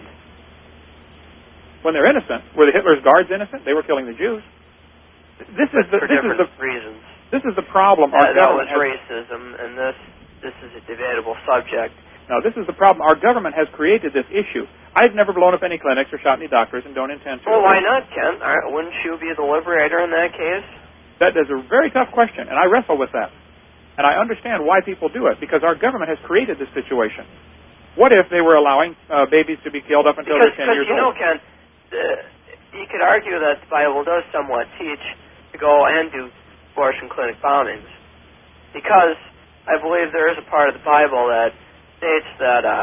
When they're innocent, were the Hitler's guards innocent? They were killing the Jews. This is the for this is different the reasons. This is the problem. That, Our that was government has, racism, and this this is a debatable subject. No, this is the problem. Our government has created this issue. I've never blown up any clinics or shot any doctors and don't intend to. Well, why not, Ken? Wouldn't you be the liberator in that case? That is a very tough question, and I wrestle with that. And I understand why people do it, because our government has created this situation. What if they were allowing uh, babies to be killed up until because, they're ten years you old? Because, you know, Ken, uh, you could argue that the Bible does somewhat teach to go and do abortion clinic bombings. Because I believe there is a part of the Bible that states that uh,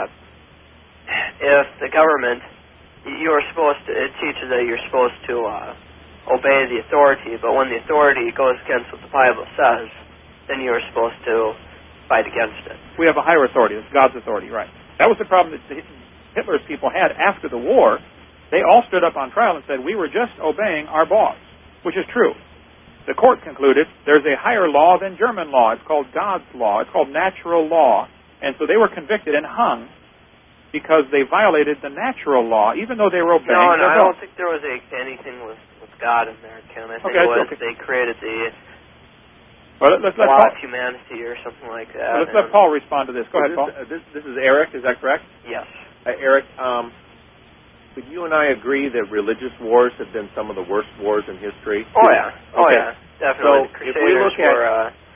if the government, you are supposed to, it teaches that you're supposed to uh, obey the authority, but when the authority goes against what the Bible says, then you are supposed to fight against it. We have a higher authority. It's God's authority, right. That was the problem that Hitler's people had after the war. They all stood up on trial and said, we were just obeying our boss, which is true. The court concluded there's a higher law than German law. It's called God's law. It's called natural law. And so they were convicted and hung because they violated the natural law, even though they were obeying. No, no, I don't think there was a, anything with, with God in there, Ken. I think okay, it was okay. they created the well, let's let law Paul, of humanity or something like that. well, let's let Paul respond to this. Go ahead, this, Paul. Uh, this, this is Eric, is that correct? Yes. Uh, Eric, um, would you and I agree that religious wars have been some of the worst wars in history? Oh, yeah. Oh, okay. yeah. Definitely. So The if we Crusaders look at, were, uh,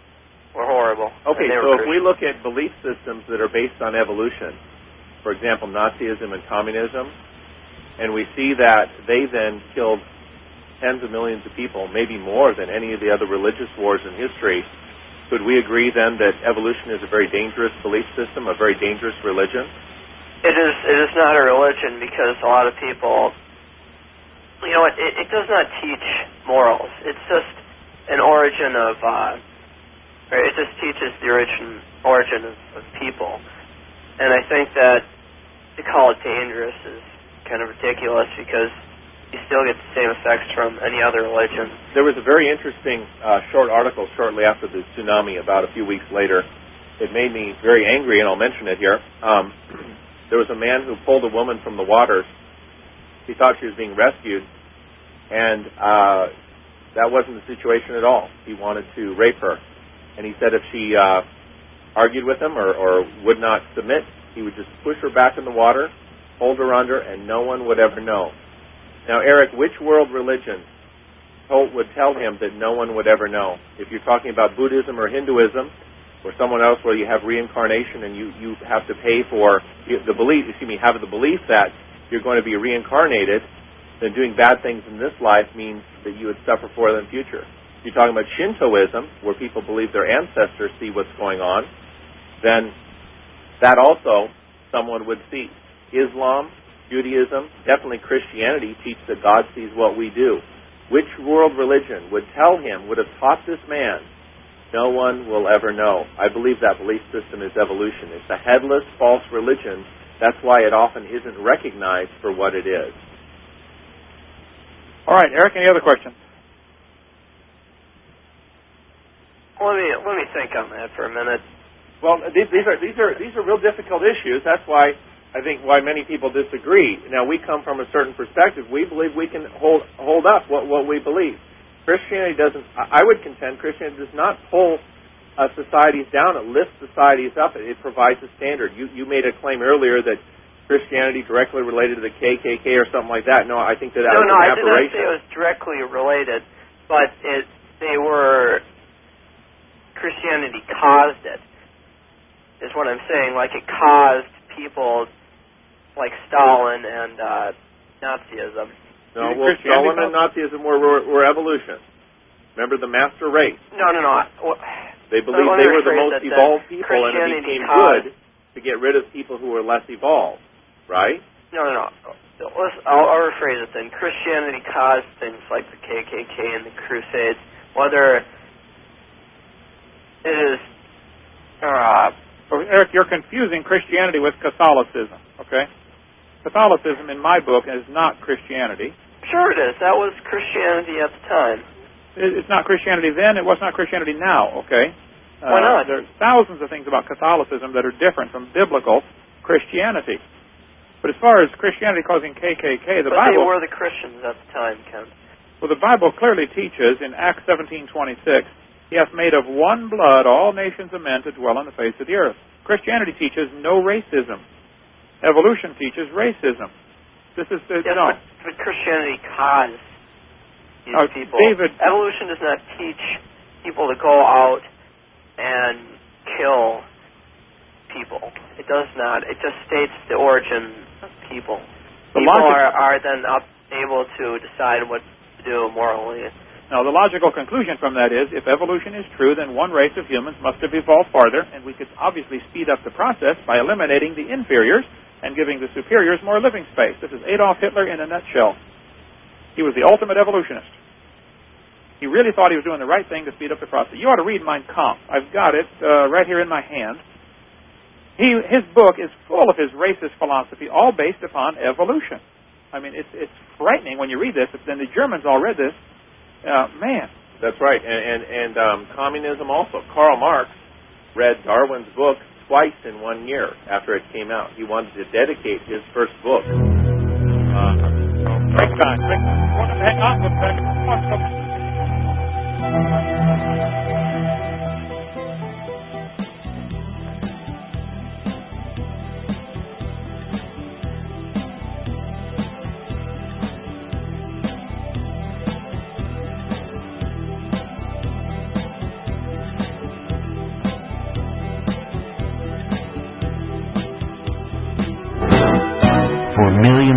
were horrible. Okay, and they so were if we look at belief systems that are based on evolution, for example, Nazism and communism, and we see that they then killed tens of millions of people, maybe more than any of the other religious wars in history, could we agree then that evolution is a very dangerous belief system, a very dangerous religion? It is. It is not a religion because a lot of people, you know, it, it, it does not teach morals. It's just an origin of, uh, or it just teaches the origin origin of, of people. And I think that to call it dangerous is kind of ridiculous because you still get the same effects from any other religion. There was a very interesting uh, short article shortly after the tsunami, about a few weeks later. It made me very angry, and I'll mention it here. Um, there was a man who pulled a woman from the waters. He thought she was being rescued, and uh, that wasn't the situation at all. He wanted to rape her. And he said if she uh, argued with him or, or would not submit, he would just push her back in the water, hold her under, and no one would ever know. Now, Eric, which world religion told, would tell him that no one would ever know? If you're talking about Buddhism or Hinduism or someone else where you have reincarnation and you, you have to pay for the belief, excuse me, have the belief that you're going to be reincarnated, then doing bad things in this life means that you would suffer for them in the future. If you're talking about Shintoism, where people believe their ancestors see what's going on, then that also someone would see. Islam, Judaism, definitely Christianity teach that God sees what we do. Which world religion would tell him, would have taught this man, no one will ever know? I believe that belief system is evolution. It's a headless, false religion. That's why it often isn't recognized for what it is. All right, Eric, any other questions? Let me let me think on that for a minute. Well, these, these are these are these are real difficult issues. That's why I think why many people disagree. Now, we come from a certain perspective. We believe we can hold hold up what, what we believe. Christianity doesn't, I would contend, Christianity does not pull uh, societies down. It lifts societies up. It, it provides a standard. You, you made a claim earlier that Christianity directly related to the K K K or something like that. No, I think that that no, was no, an I aberration. No, no, I did not say it was directly related, but it, they were, Christianity caused it, is what I'm saying. Like, it caused people like Stalin and uh, Nazism. No, well, Stalin and Nazism were, were, were evolution. Remember the master race? No, no, no. Well, they believed they were the most evolved people, and it became good to get rid of people who were less evolved, right? No, no, no. Let's, I'll, I'll rephrase it then. Christianity caused things like the K K K and the Crusades, whether it is... Uh, well, Eric, you're confusing Christianity with Catholicism, okay? Catholicism, in my book, is not Christianity. Sure it is. That was Christianity at the time. It's not Christianity then. It was not Christianity now, okay? Uh, Why not? There's thousands of things about Catholicism that are different from biblical Christianity. But as far as Christianity causing K K K, the but Bible... But they were the Christians at the time, Ken. Well, the Bible clearly teaches in Acts seventeen twenty-six, He hath made of one blood all nations of men to dwell on the face of the earth. Christianity teaches no racism. Evolution teaches racism. This is uh, yes, no. But, but Christianity caused these uh, people. David, Evolution does not teach people to go out and kill people. It does not. It just states the origin of people. The people logic, are, are then up, able to decide what to do morally. Now, the logical conclusion from that is, if evolution is true, then one race of humans must have evolved farther, and we could obviously speed up the process by eliminating the inferiors and giving the superiors more living space. This is Adolf Hitler in a nutshell. He was the ultimate evolutionist. He really thought he was doing the right thing to speed up the process. You ought to read Mein Kampf. I've got it uh, right here in my hand. He, his book is full of his racist philosophy, all based upon evolution. I mean, it's, it's frightening when you read this. Then the Germans all read this. Uh, man. That's right. And, and, and um, communism also. Karl Marx read Darwin's book twice in one year after it came out. He wanted to dedicate his first book. Uh, Break time. Break. Hang on with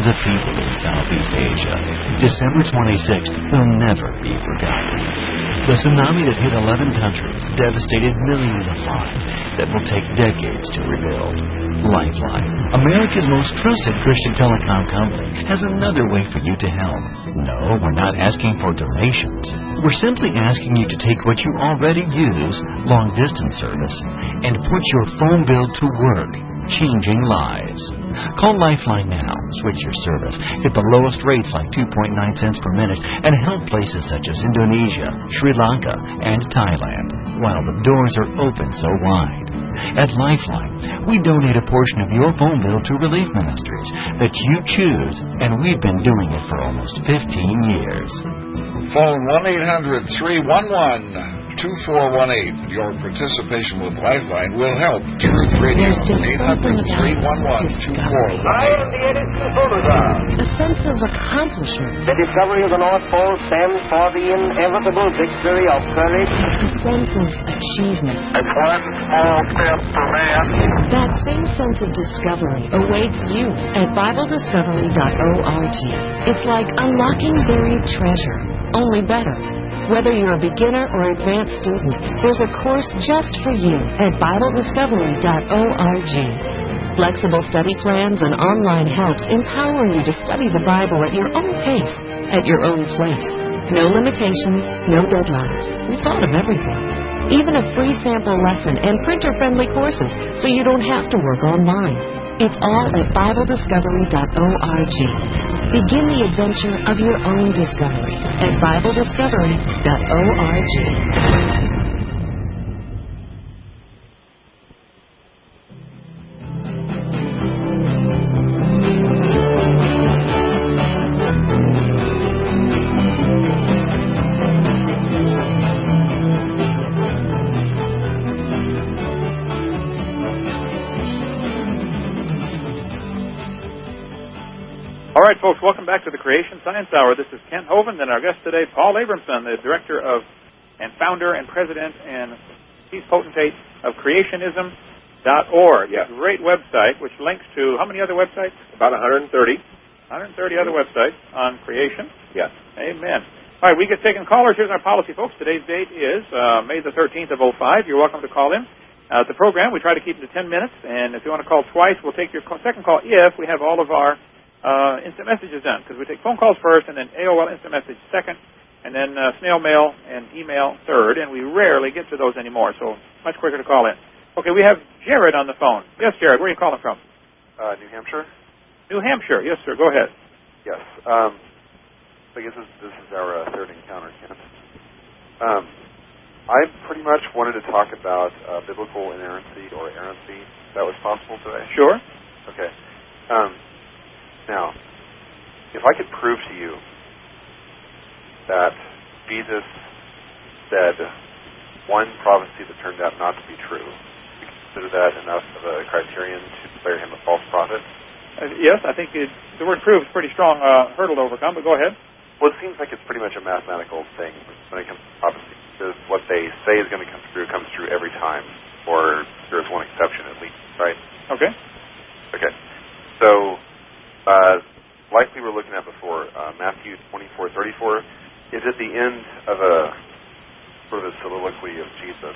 millions of people in Southeast Asia, December twenty-sixth will never be forgotten. The tsunami that hit eleven countries devastated millions of lives that will take decades to rebuild. Lifeline, America's most trusted Christian telecom company, has another way for you to help. No, we're not asking for donations. We're simply asking you to take what you already use, long-distance service, and put your phone bill to work, changing lives. Call Lifeline now, switch your service, get the lowest rates like two point nine cents per minute, and help places such as Indonesia, Sri Lanka, and Thailand, while the doors are open so wide. At Lifeline, we donate a portion of your phone bill to relief ministries that you choose, and we've been doing it for almost fifteen years. Phone one eight hundred three one one two four one eight. Your participation with Lifeline will help Truth Radio. eight hundred three one one two four one eight. A sense of accomplishment. The discovery of the North Pole stands for the inevitable victory of courage. A sense of achievement. It's one small step for man. That same sense of discovery awaits you at Bible Discovery dot org. It's like unlocking buried treasure, only better. Whether you're a beginner or advanced student, there's a course just for you at Bible Discovery dot org. Flexible study plans and online helps empower you to study the Bible at your own pace, at your own place. No limitations, no deadlines. We thought of everything. Even a free sample lesson and printer-friendly courses so you don't have to work online. It's all at Bible Discovery dot org. Begin the adventure of your own discovery at Bible Discovery dot org. All right, folks, welcome back to the Creation Science Hour. This is Kent Hovind, and our guest today, Paul Abramson, the director of and founder and president and chief potentate of creationism dot org. Yeah. A great website which links to how many other websites? About one hundred thirty. one hundred thirty other websites on creation. Yes. Amen. All right, we get taking callers. Here's our policy, folks. Today's date is uh, May the thirteenth of oh five. You're welcome to call in. Uh, the program, we try to keep it to ten minutes, and if you want to call twice, we'll take your call, second call if we have all of our Uh, instant messages done, because we take phone calls first, and then A O L instant message second, and then uh, snail mail and email third, and we rarely get to those anymore, so much quicker to call in. Okay, we have Jared on the phone. Yes, Jared, where are you calling from? Uh, New Hampshire. New Hampshire, yes, sir, go ahead. Yes. Um, I guess this, this is our uh, third encounter, Kent. Um, I pretty much wanted to talk about uh, biblical inerrancy or errancy. That was possible today? Sure. Okay. Um, Now, if I could prove to you that Jesus said one prophecy that turned out not to be true, do you consider that enough of a criterion to declare him a false prophet? Uh, yes, I think it, the word prove is a pretty strong uh, hurdle to overcome, but go ahead. Well, it seems like it's pretty much a mathematical thing when it comes to prophecy, because what they say is going to come true comes true every time, or there's one exception at least, right? Okay. Okay. So, Uh, like we were looking at before, uh, Matthew twenty-four thirty-four is at the end of a sort of a soliloquy of Jesus.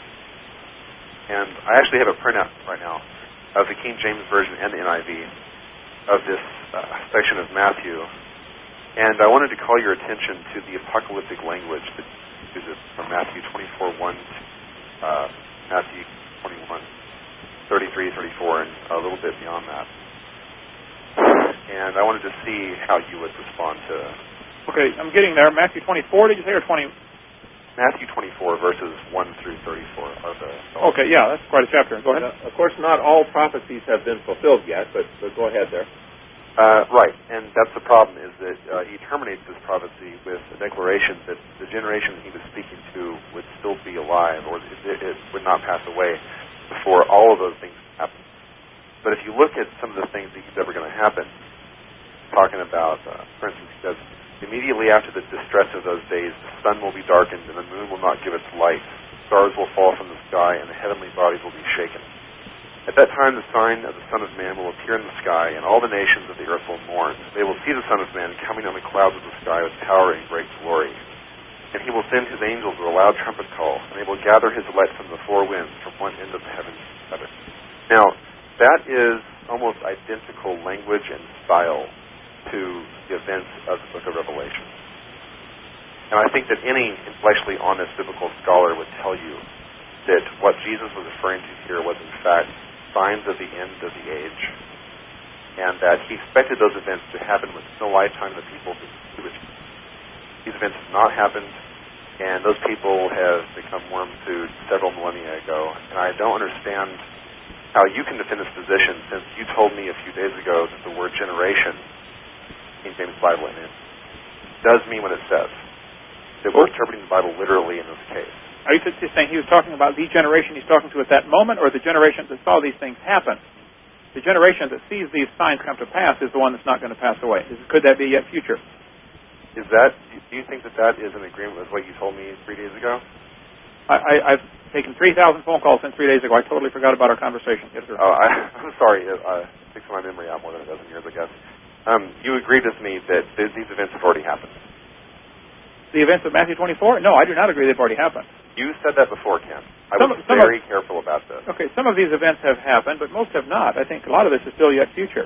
And I actually have a printout right now of the King James Version and the N I V of this uh, section of Matthew. And I wanted to call your attention to the apocalyptic language that uses from Matthew twenty-four one to uh, Matthew twenty-one thirty-three, thirty-four, and a little bit beyond that. And I wanted to see how you would respond to... Okay, I'm getting there. Matthew twenty-four, did you say, or twenty? Matthew twenty-four, verses one through thirty-four are the... Okay, yeah, that's quite a chapter. Go ahead. Uh, of course, not all prophecies have been fulfilled yet, but, but go ahead there. Uh, right, and that's the problem, is that uh, he terminates this prophecy with a declaration that the generation that he was speaking to would still be alive, or it, it would not pass away before all of those things happen. But if you look at some of the things that he's ever going to happen, talking about, uh, for instance, he says, immediately after the distress of those days, the sun will be darkened, and the moon will not give its light. Stars will fall from the sky, and the heavenly bodies will be shaken. At that time the sign of the Son of Man will appear in the sky, and all the nations of the earth will mourn. They will see the Son of Man coming on the clouds of the sky with power and great glory. And he will send his angels with a loud trumpet call, and they will gather his elect from the four winds, from one end of the heaven to the other. Now, that is almost identical language and style to the events of the book of Revelation. And I think that any intellectually honest biblical scholar would tell you that what Jesus was referring to here was, in fact, signs of the end of the age, and that he expected those events to happen within the lifetime of the people who would. These events have not happened, and those people have become worm food several millennia ago, and I don't understand how you can defend this position, since you told me a few days ago that the word generation, King James Bible, in it, does mean what it says. That we're interpreting the Bible literally in this case. Are you just saying he was talking about the generation he's talking to at that moment, or the generation that saw these things happen? The generation that sees these signs come to pass is the one that's not going to pass away. Is, could that be yet future? Is that? Do you think that that is in agreement with what you told me three days ago? I, I, I've taken three thousand phone calls since three days ago. I totally forgot about our conversation. Yes, sir. Oh, I, I'm sorry. Uh, it takes my memory out more than a dozen years, I guess. Um, you agreed with me that th- these events have already happened. The events of Matthew twenty-four? No, I do not agree they've already happened. You said that before, Ken. I some, was some very of, careful about this. Okay, some of these events have happened, but most have not. I think a lot of this is still yet future.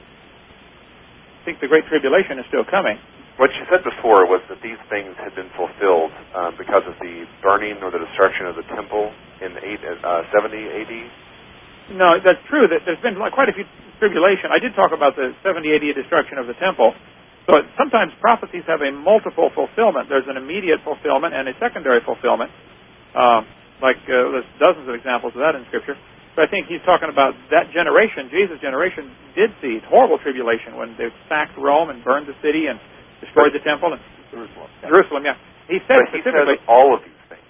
I think the Great Tribulation is still coming. What you said before was that these things had been fulfilled um, because of the burning or the destruction of the temple in eight, uh, seventy A D? No, that's true. That there's been quite a few tribulation. I did talk about the seventy A D destruction of the temple. So sometimes prophecies have a multiple fulfillment. There's an immediate fulfillment and a secondary fulfillment. Um, like uh, there's dozens of examples of that in Scripture. But I think he's talking about that generation. Jesus' generation did see horrible tribulation when they sacked Rome and burned the city and destroyed the temple. And Jerusalem. Yeah. Jerusalem, yeah. He said but specifically... He says all of these things.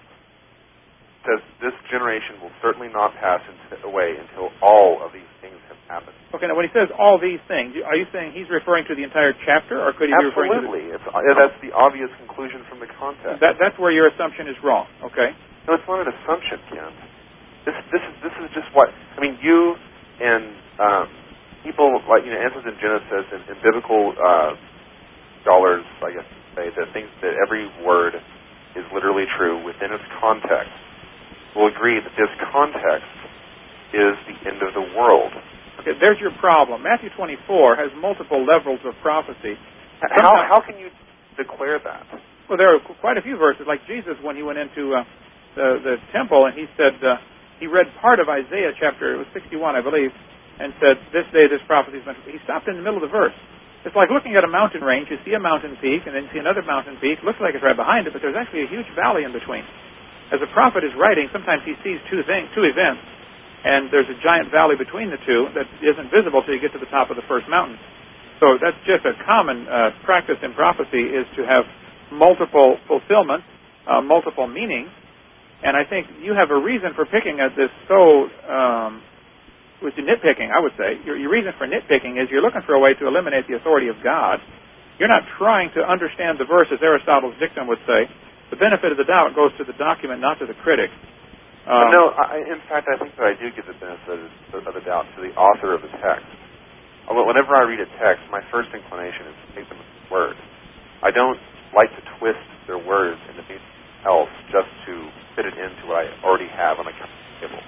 He says this generation will certainly not pass away until all of these things have happened. Okay, now when he says all these things, are you saying he's referring to the entire chapter, or could he be referring to... Absolutely. It's, uh, that's the obvious conclusion from the context. That, that's where your assumption is wrong, okay? No, it's not an assumption, Ken. This, this, is, this is just what... I mean, you and um, people like, you know, Answers in Genesis and, and biblical uh, scholars, I guess you say, that think that every word is literally true within its context, will agree that this context is the end of the world. Okay, there's your problem. Matthew twenty-four has multiple levels of prophecy. How, how can you declare that? Well, there are quite a few verses, like Jesus when he went into uh, the, the temple, and he said, uh, he read part of Isaiah chapter, it was sixty-one, I believe, and said, this day this prophecy is meant to be. He stopped in the middle of the verse. It's like looking at a mountain range. You see a mountain peak, and then you see another mountain peak. Looks like it's right behind it, but there's actually a huge valley in between. As a prophet is writing, sometimes he sees two things, two events, and there's a giant valley between the two that isn't visible till you get to the top of the first mountain. So that's just a common uh, practice in prophecy, is to have multiple fulfillments, uh, multiple meanings. And I think you have a reason for picking at this so, um, with the nitpicking, I would say. Your, your reason for nitpicking is you're looking for a way to eliminate the authority of God. You're not trying to understand the verse, as Aristotle's dictum would say. The benefit of the doubt goes to the document, not to the critic. Um, no, I, in fact, I think that I do give the benefit of the doubt to the author of the text. Whenever I read a text, my first inclination is to take them as a word. I don't like to twist their words into anything else just to fit it into what I already have on a table.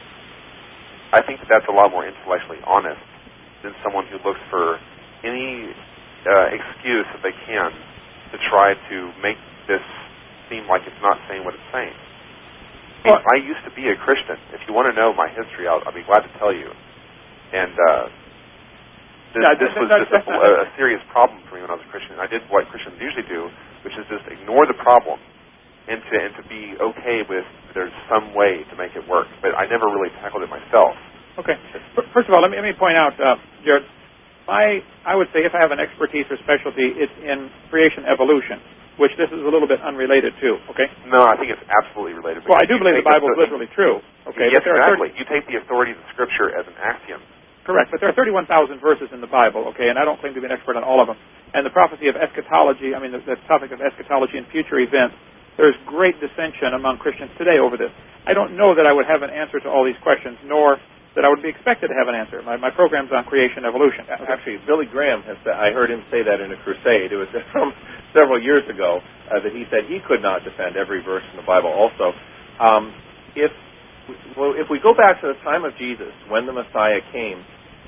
I think that that's a lot more intellectually honest than someone who looks for any uh, excuse that they can to try to make this seem like it's not saying what it's saying. I, mean, I used to be a Christian. If you want to know my history, I'll, I'll be glad to tell you. And uh, this, no, this was just a, a serious problem for me when I was a Christian. I did what Christians usually do, which is just ignore the problem and to, and to be okay with there's some way to make it work. But I never really tackled it myself. Okay. First of all, let me, let me point out, uh, Jared, my, I would say if I have an expertise or specialty, it's in creation evolution, which this is a little bit unrelated to, okay? No, I think it's absolutely related. Well, I do believe the Bible is literally true, okay? Yes, but there exactly. Are thirty, you take the authority of the Scripture as an axiom. Correct, but there are thirty-one thousand verses in the Bible, okay, and I don't claim to be an expert on all of them. And the prophecy of eschatology, I mean, the, the topic of eschatology and future events, there's great dissension among Christians today over this. I don't know that I would have an answer to all these questions, nor that I would be expected to have an answer. My, my program's on creation evolution. Okay. Actually, Billy Graham has said, I heard him say that in a crusade. It was from several years ago uh, that he said he could not defend every verse in the Bible. Also, um, if well, if we go back to the time of Jesus, when the Messiah came,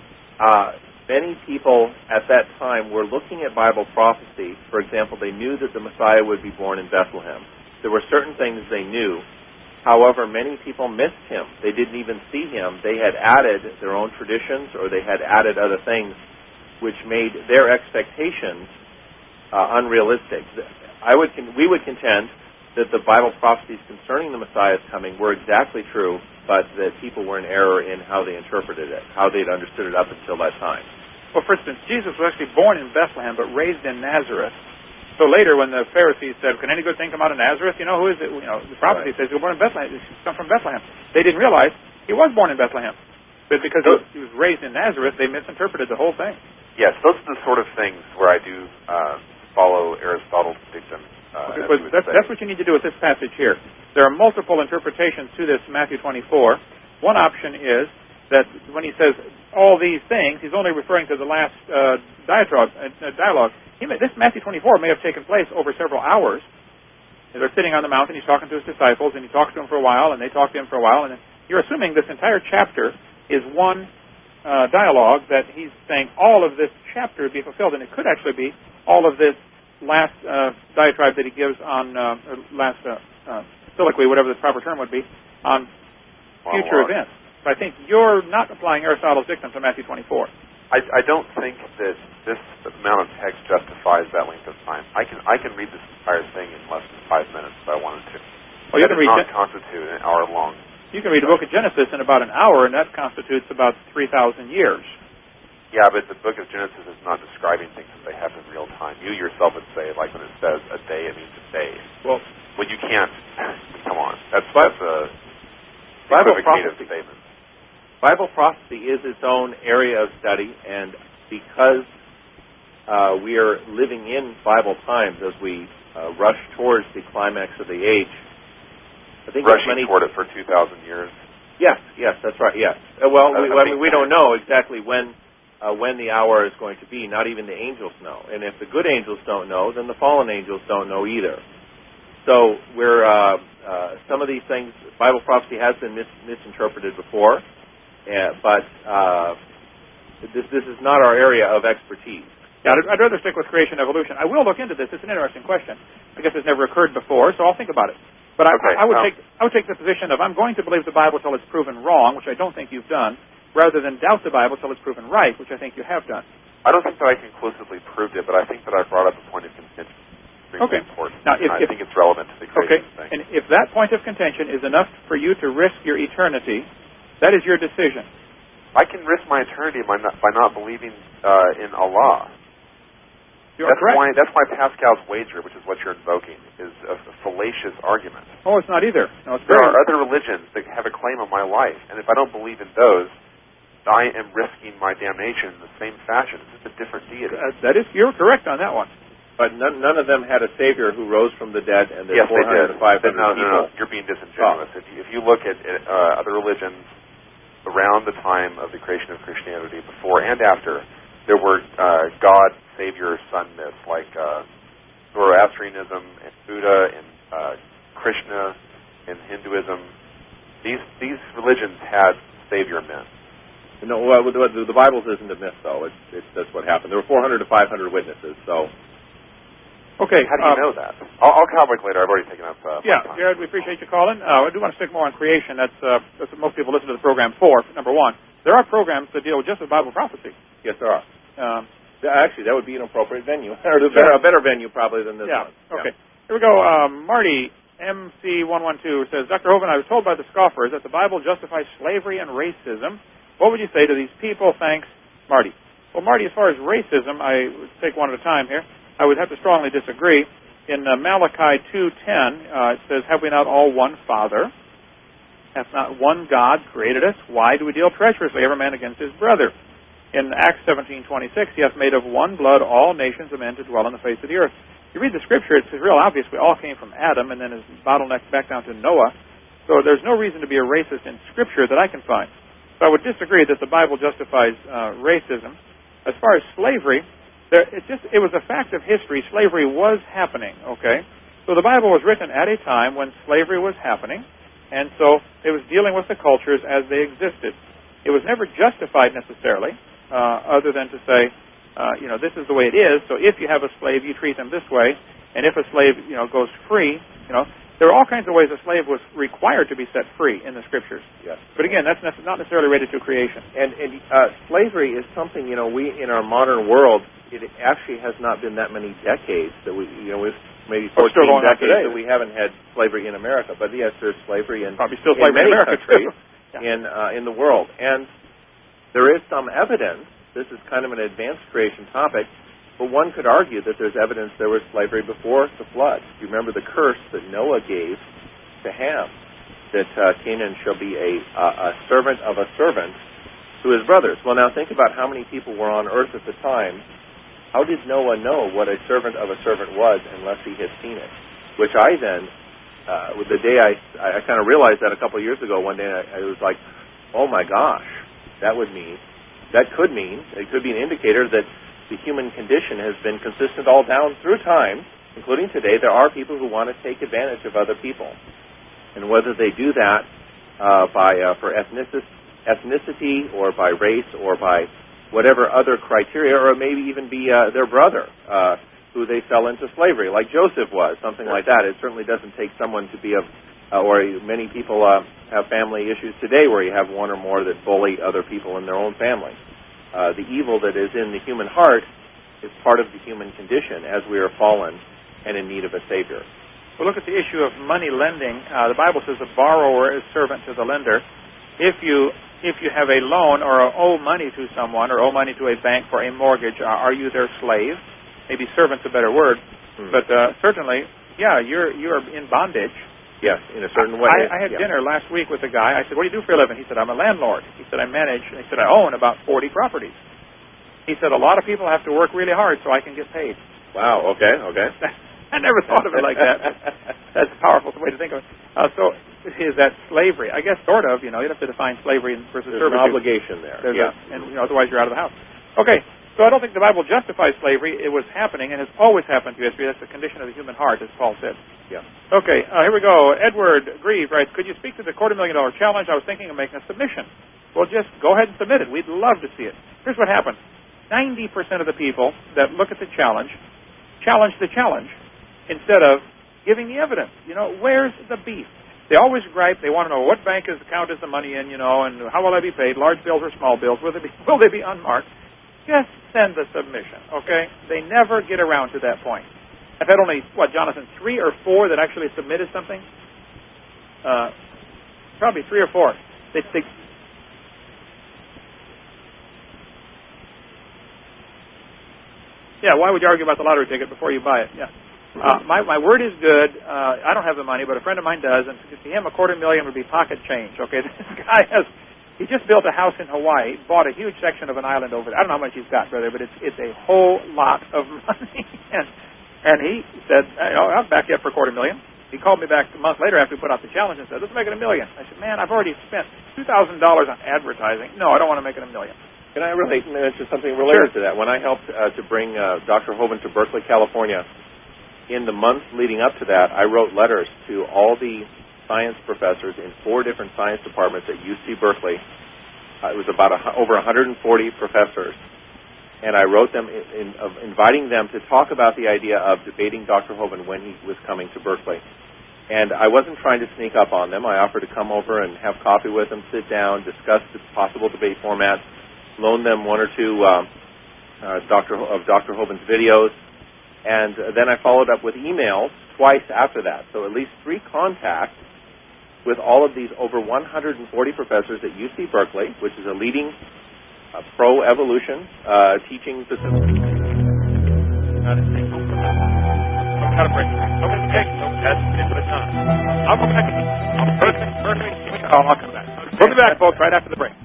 uh, many people at that time were looking at Bible prophecy. For example, they knew that the Messiah would be born in Bethlehem. There were certain things they knew. However, many people missed him. They didn't even see him. They had added their own traditions, or they had added other things which made their expectations uh, unrealistic. I would, we would contend that the Bible prophecies concerning the Messiah's coming were exactly true, but that people were in error in how they interpreted it, how they'd understood it up until that time. Well, for instance, Jesus was actually born in Bethlehem, but raised in Nazareth. So later, when the Pharisees said, "Can any good thing come out of Nazareth?" You know, who is it? You know, the prophecy right. says he was born in Bethlehem. He come from Bethlehem. They didn't realize he was born in Bethlehem, but because he was, he was raised in Nazareth, they misinterpreted the whole thing. Yes, those are the sort of things where I do uh, follow Aristotle's dictum. Uh, okay, well, that's, that's what you need to do with this passage here. There are multiple interpretations to this Matthew twenty-four. One option is that when he says all these things, he's only referring to the last uh, diatribe, uh, dialogue. He may, this Matthew twenty-four may have taken place over several hours. They're sitting on the mountain, he's talking to his disciples, and he talks to them for a while, and they talk to him for a while, and then you're assuming this entire chapter is one uh, dialogue, that he's saying all of this chapter would be fulfilled, and it could actually be all of this last uh, diatribe that he gives on, uh, or last uh, uh, soliloquy, whatever the proper term would be, on future wow. events. So I think you're not applying Aristotle's dictum to Matthew twenty-four. I, I don't think that this amount of text justifies that length of time. I can I can read this entire thing in less than five minutes if I wanted to. Well, you that can does read not Gen- constitute an hour long. You can read the book of Genesis in about an hour, and that constitutes about three thousand years. Yeah, but the book of Genesis is not describing things that they happen in real time. You yourself would say, like when it says a day, it means a day. Well, well, you can't. Come on, that's that's a Bible equivocative prophecy. statement. Bible prophecy is its own area of study, and because uh, we are living in Bible times as we uh, rush towards the climax of the age, I think rushing many toward it for two thousand years. Yes, yes, that's right. Yes. Uh, well, I, we, I I mean, we don't know exactly when uh, when the hour is going to be. Not even the angels know, and if the good angels don't know, then the fallen angels don't know either. So we're uh, uh, some of these things. Bible prophecy has been mis- misinterpreted before. Yeah, but uh, this this is not our area of expertise. Yeah, I'd, I'd rather stick with creation evolution. I will look into this. It's an interesting question. I guess it's never occurred before, so I'll think about it. But I, okay, I would well, take I would take the position of I'm going to believe the Bible till it's proven wrong, which I don't think you've done, rather than doubt the Bible till it's proven right, which I think you have done. I don't think that I conclusively proved it, but I think that I brought up a point of contention. Okay. Important. Now, if, I if, think it's relevant to the creation okay. thing. And if that point of contention is enough for you to risk your eternity, that is your decision. I can risk my eternity by not, by not believing uh, in Allah. You're that's correct. why that's why Pascal's wager, which is what you're invoking, is a, a fallacious argument. Oh, it's not either. No, it's there very are other religions that have a claim on my life, and if I don't believe in those, I am risking my damnation in the same fashion. It's just a different deity. Uh, that is, you're correct on that one. But none, none of them had a Savior who rose from the dead, and there's yes, four hundred to five hundred no, people. No, no, you're being disingenuous. Oh. If, you, if you look at uh, other religions around the time of the creation of Christianity, before and after, there were uh, God, Savior, Son myths like uh, Zoroastrianism and Buddha and uh, Krishna and Hinduism. These these religions had Savior myths. No, well, the, the Bible isn't a myth, though. It's, it's that's what happened. There were four hundred to five hundred witnesses, so. Okay. How do you um, know that? I'll, I'll call back later. I've already taken up uh, Yeah, my time. Jared, we appreciate you calling. Uh, I do want to stick more on creation. That's, uh, that's what most people listen to the program for, number one. There are programs that deal just with Bible prophecy. Yes, there are. Um, Actually, that would be an appropriate venue. or a better, a better venue, probably, than this yeah. one. Okay. Yeah. Here we go. Um, Marty, M C one one two, says, Doctor Hovind, I was told by the scoffers that the Bible justifies slavery and racism. What would you say to these people? Thanks, Marty. Well, Marty, as far as racism, I would take one at a time here. I would have to strongly disagree. In uh, Malachi two ten, uh, it says, have we not all one Father? Hath not one God created us? Why do we deal treacherously every man against his brother? In Acts seventeen twenty-six, he hath made of one blood all nations of men to dwell on the face of the earth. You read the Scripture, it's real obvious we all came from Adam and then is bottlenecked back down to Noah. So there's no reason to be a racist in Scripture that I can find. So I would disagree that the Bible justifies uh, racism. As far as slavery, there, it just it was a fact of history. Slavery was happening, okay? So the Bible was written at a time when slavery was happening, and so it was dealing with the cultures as they existed. It was never justified necessarily, uh, other than to say, uh, you know, this is the way it is, so if you have a slave, you treat them this way, and if a slave, you know, goes free, you know, there are all kinds of ways a slave was required to be set free in the Scriptures. Yes. But again, that's not necessarily related to creation. And, and uh, slavery is something, you know, we, in our modern world, it actually has not been that many decades that we, you know, we've maybe fourteen oh, decades that we haven't had slavery in America. But yes, there's slavery in, Probably still in slavery many in America, countries yeah. in, uh, in the world. And there is some evidence, this is kind of an advanced creation topic, but one could argue that there's evidence there was slavery before the flood. You remember the curse that Noah gave to Ham, that uh, Canaan shall be a, uh, a servant of a servant to his brothers. Well, now think about how many people were on earth at the time. How did Noah know what a servant of a servant was unless he had seen it? Which I then, uh, with the day I, I kind of realized that a couple of years ago, one day I, I was like, oh my gosh, that would mean, that could mean, it could be an indicator that the human condition has been consistent all down through time, including today. There are people who want to take advantage of other people. And whether they do that uh, by uh, for ethnici- ethnicity or by race or by whatever other criteria, or it may even be uh, their brother uh, who they fell into slavery, like Joseph was, something like that. It certainly doesn't take someone to be of, uh, or many people uh, have family issues today where you have one or more that bully other people in their own family. Uh, the evil that is in the human heart is part of the human condition as we are fallen and in need of a Savior. We'll look at the issue of money lending. Uh, the Bible says the borrower is servant to the lender. If you if you have a loan or owe money to someone or owe money to a bank for a mortgage, uh, are you their slave? Maybe servant's a better word, hmm. but uh, certainly, yeah, you're you're in bondage. Yes, in a certain way. I, I had yeah. dinner last week with a guy. I said, what do you do for a living? He said, I'm a landlord. He said, I manage. He said, I own about forty properties. He said, a lot of people have to work really hard so I can get paid. Wow, okay, okay. I never thought of it like that. That's a powerful way to think of it. Uh, so is that slavery? I guess sort of, you know, you'd have to define slavery versus There's servitude. There's an obligation there. There's yeah. A, and you know, otherwise you're out of the house. Okay. So I don't think the Bible justifies slavery. It was happening and has always happened through history. That's the condition of the human heart, as Paul said. Yeah. Okay, uh, here we go. Edward Grieve writes, could you speak to the quarter million dollar challenge? I was thinking of making a submission. Well, just go ahead and submit it. We'd love to see it. Here's what happens. ninety percent of the people that look at the challenge challenge the challenge instead of giving the evidence. You know, where's the beef? They always gripe. They want to know what bank is, account is the money in, you know, and how will I be paid, large bills or small bills, will they be, will they be unmarked? Just send the submission, okay? They never get around to that point. I've had only, what, Jonathan, three or four that actually submitted something? Uh, probably three or four. They, they, yeah, why would you argue about the lottery ticket before you buy it? Yeah. Uh, my, my word is good. Uh, I don't have the money, but a friend of mine does, and to him a quarter million would be pocket change, okay? This guy has... He just built a house in Hawaii, bought a huge section of an island over there. I don't know how much he's got, brother, but it's it's a whole lot of money. and and he said, I'll back you up for a quarter million. He called me back a month later after we put out the challenge and said, let's make it a million. I said, man, I've already spent two thousand dollars on advertising. No, I don't want to make it a million. Can I relate to something related sure. to that? When I helped uh, to bring uh, Doctor Hovind to Berkeley, California, in the months leading up to that, I wrote letters to all the science professors in four different science departments at U C Berkeley. Uh, it was about a, over one hundred forty professors, and I wrote them in, in, of inviting them to talk about the idea of debating Doctor Hovind when he was coming to Berkeley. And I wasn't trying to sneak up on them. I offered to come over and have coffee with them, sit down, discuss the possible debate formats, loan them one or two um, uh, Doctor of Doctor Hovind's videos, and uh, then I followed up with emails twice after that. So at least three contacts with all of these over one hundred forty professors at U C Berkeley, which is a leading uh, pro-evolution uh, teaching facility. Got a break. Nobody take no that's it time. I'll go back. I'll perfect, perfect. Oh, I'll come back. We'll be back, folks, right after the break.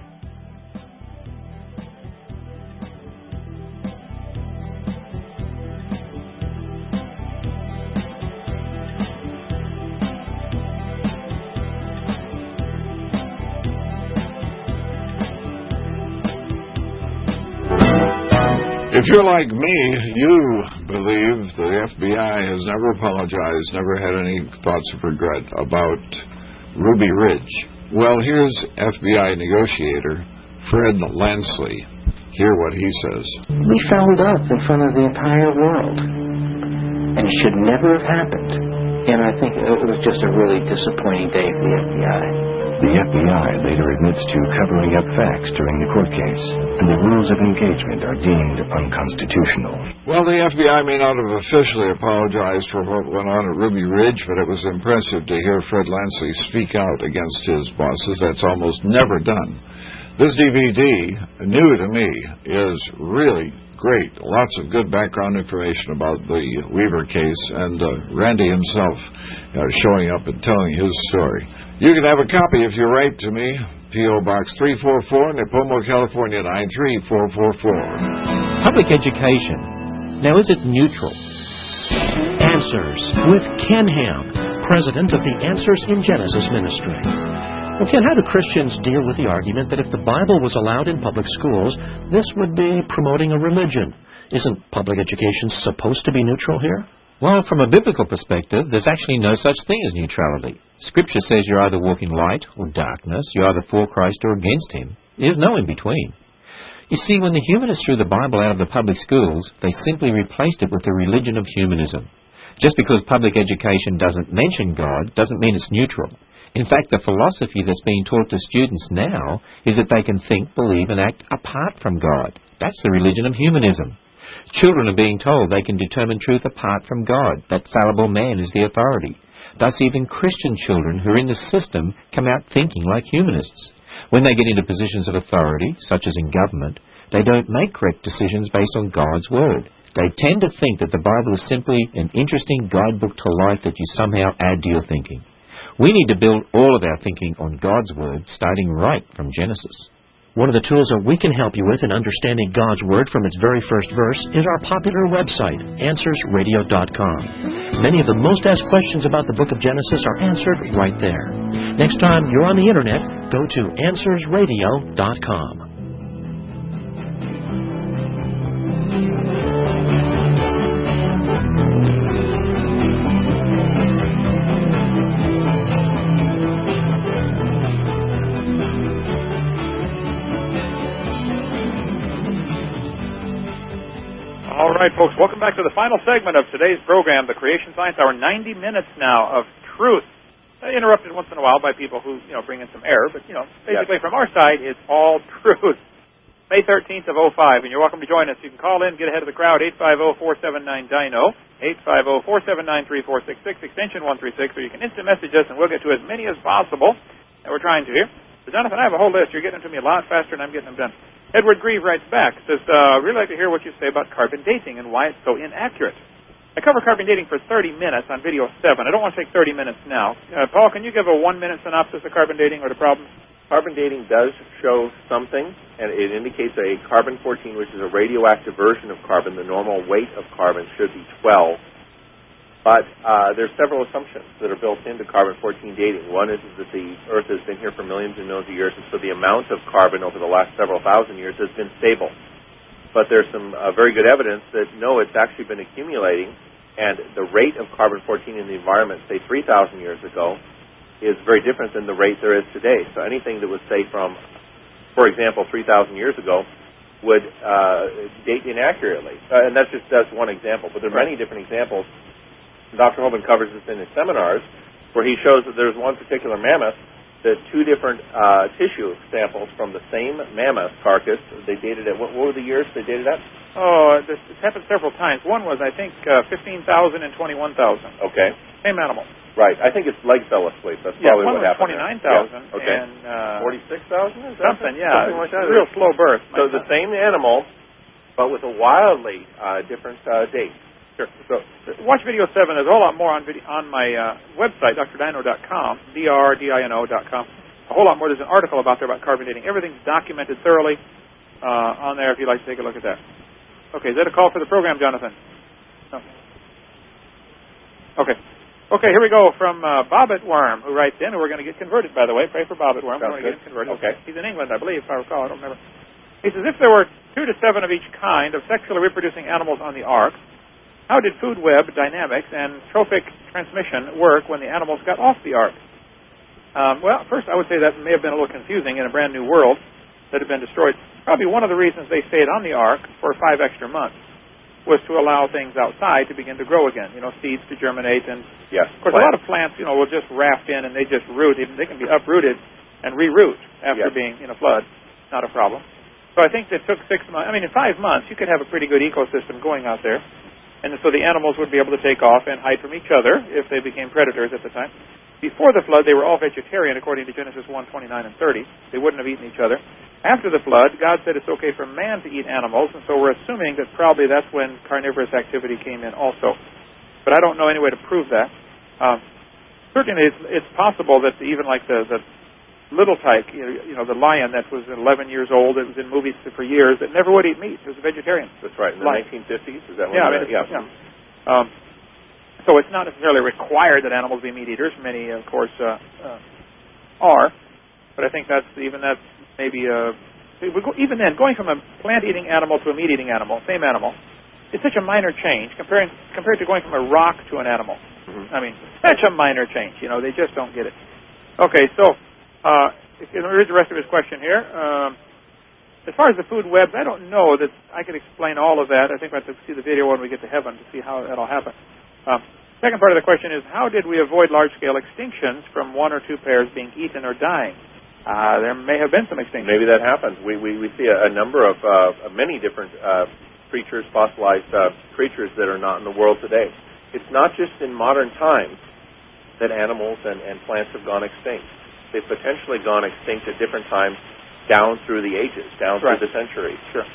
If you're like me, you believe the F B I has never apologized, never had any thoughts of regret about Ruby Ridge. Well, here's F B I negotiator Fred Lansley. Hear what he says. We fouled up in front of the entire world, and it should never have happened. And I think it was just a really disappointing day for the F B I. The F B I later admits to covering up facts during the court case, and the rules of engagement are deemed unconstitutional. Well, the F B I may not have officially apologized for what went on at Ruby Ridge, but it was impressive to hear Fred Lansley speak out against his bosses. That's almost never done. This D V D, new to me, is really great. Lots of good background information about the Weaver case, and uh, Randy himself uh, showing up and telling his story. You can have a copy if you write to me, P O Box three four four, Nipomo, California, nine three four four four. Public education. Now, is it neutral? Answers with Ken Ham, president of the Answers in Genesis Ministry. Well, Ken, how do Christians deal with the argument that if the Bible was allowed in public schools, this would be promoting a religion? Isn't public education supposed to be neutral here? Well, from a biblical perspective, there's actually no such thing as neutrality. Scripture says you're either walking light or darkness, you're either for Christ or against Him. There's no in between. You see, when the humanists threw the Bible out of the public schools, they simply replaced it with the religion of humanism. Just because public education doesn't mention God doesn't mean it's neutral. In fact, the philosophy that's being taught to students now is that they can think, believe, and act apart from God. That's the religion of humanism. Children are being told they can determine truth apart from God, that fallible man is the authority. Thus, even Christian children who are in the system come out thinking like humanists. When they get into positions of authority, such as in government, they don't make correct decisions based on God's Word. They tend to think that the Bible is simply an interesting guidebook to life that you somehow add to your thinking. We need to build all of our thinking on God's Word, starting right from Genesis. One of the tools that we can help you with in understanding God's Word from its very first verse is our popular website, answers radio dot com. Many of the most asked questions about the book of Genesis are answered right there. Next time you're on the Internet, go to answers radio dot com. All right, folks, welcome back to the final segment of today's program, the Creation Science Hour. ninety minutes now of truth. Uh, interrupted once in a while by people who, you know, bring in some error, but, you know, basically yes. From our side, it's all truth. May thirteenth of oh five, and you're welcome to join us. You can call in, get ahead of the crowd, eight five zero, four seven nine, D I N O, eight five zero, four seven nine, three four six six, extension one three six, or you can instant message us, and we'll get to as many as possible that we're trying to here. So, Jonathan, I have a whole list. You're getting them to me a lot faster than I'm getting them done. Edward Grieve writes back, says, uh, really like to hear what you say about carbon dating and why it's so inaccurate. I cover carbon dating for thirty minutes on video seven. I don't want to take thirty minutes now. Uh, Paul, can you give a one-minute synopsis of carbon dating or the problems? Carbon dating does show something, and it indicates a carbon fourteen, which is a radioactive version of carbon. The normal weight of carbon should be twelve. But uh, there's several assumptions that are built into carbon fourteen dating. One is that the Earth has been here for millions and millions of years, and so the amount of carbon over the last several thousand years has been stable. But there's some uh, very good evidence that, no, it's actually been accumulating, and the rate of carbon fourteen in the environment, say, three thousand years ago, is very different than the rate there is today. So anything that was, say, from, for example, three thousand years ago, would uh, date inaccurately. Uh, and that's just that's one example, but there are many different examples. Doctor Hoban covers this in his seminars, where he shows that there's one particular mammoth that two different uh, tissue samples from the same mammoth carcass, they dated at, what, what were the years they dated at? Oh, this, this happened several times. One was, I think, uh, fifteen thousand and twenty-one thousand. Okay. Same animal. Right. I think it's leg cell asleep. That's yeah, probably one what was happened. twenty-nine thousand. Yeah. Okay. And uh, forty-six thousand? Something, yeah. Something like that. Real slow birth. So the same animal, but with a wildly uh, different uh, date. Sure. So watch video seven. There's a whole lot more on video, on my uh, website, D R dino dot com, D R D I N O dot com. A whole lot more. There's an article about there about carbon dating. Everything's documented thoroughly uh, on there if you'd like to take a look at that. Okay, is that a call for the program, Jonathan? No. Okay. Okay, here we go from uh, Bobbit Worm, who writes in, and we're going to get converted, by the way. Pray for Bobbit Worm. We're going to get him converted. Okay. He's in England, I believe, if I recall. I don't remember. He says, if there were two to seven of each kind of sexually reproducing animals on the ark. How did food web dynamics and trophic transmission work when the animals got off the ark? Um, well, first I would say that may have been a little confusing in a brand new world that had been destroyed. Probably one of the reasons they stayed on the ark for five extra months was to allow things outside to begin to grow again, you know, seeds to germinate. And, yes, of course, plants. A lot of plants, you know, will just raft in and they just root. Even they can be uprooted and reroot after yes. being in a flood. Not a problem. So I think it took six months. I mean, in five months, you could have a pretty good ecosystem going out there. And so the animals would be able to take off and hide from each other if they became predators at the time. Before the flood, they were all vegetarian, according to Genesis one, twenty-nine and thirty. They wouldn't have eaten each other. After the flood, God said it's okay for man to eat animals, and so we're assuming that probably that's when carnivorous activity came in also. But I don't know any way to prove that. Um, certainly, it's, it's possible that even like the, the little tyke, you know, you know, the lion that was eleven years old, it was in movies for years, that never would eat meat. It was a vegetarian. That's right. In the Lion. nineteen fifties? Is that what yeah, I mean, yeah. yeah. Um, so it's not necessarily required that animals be meat eaters. Many, of course, uh, uh, are. But I think that's even that's maybe uh, even then going from a plant-eating animal to a meat-eating animal, same animal, it's such a minor change comparing compared to going from a rock to an animal. Mm-hmm. I mean, such a minor change. You know, they just don't get it. Okay, so uh, let me read the rest of his question here. Um, as far as the food webs, I don't know that I could explain all of that. I think we'll have to see the video when we get to heaven to see how that'll happen. Um, second part of the question is, how did we avoid large-scale extinctions from one or two pairs being eaten or dying? Uh, there may have been some extinctions. Maybe that happens. We we, we see a, a number of uh, many different uh, creatures, fossilized uh, creatures that are not in the world today. It's not just in modern times that animals and, and plants have gone extinct. They've potentially gone extinct at different times down through the ages, down right. through the centuries. Sure.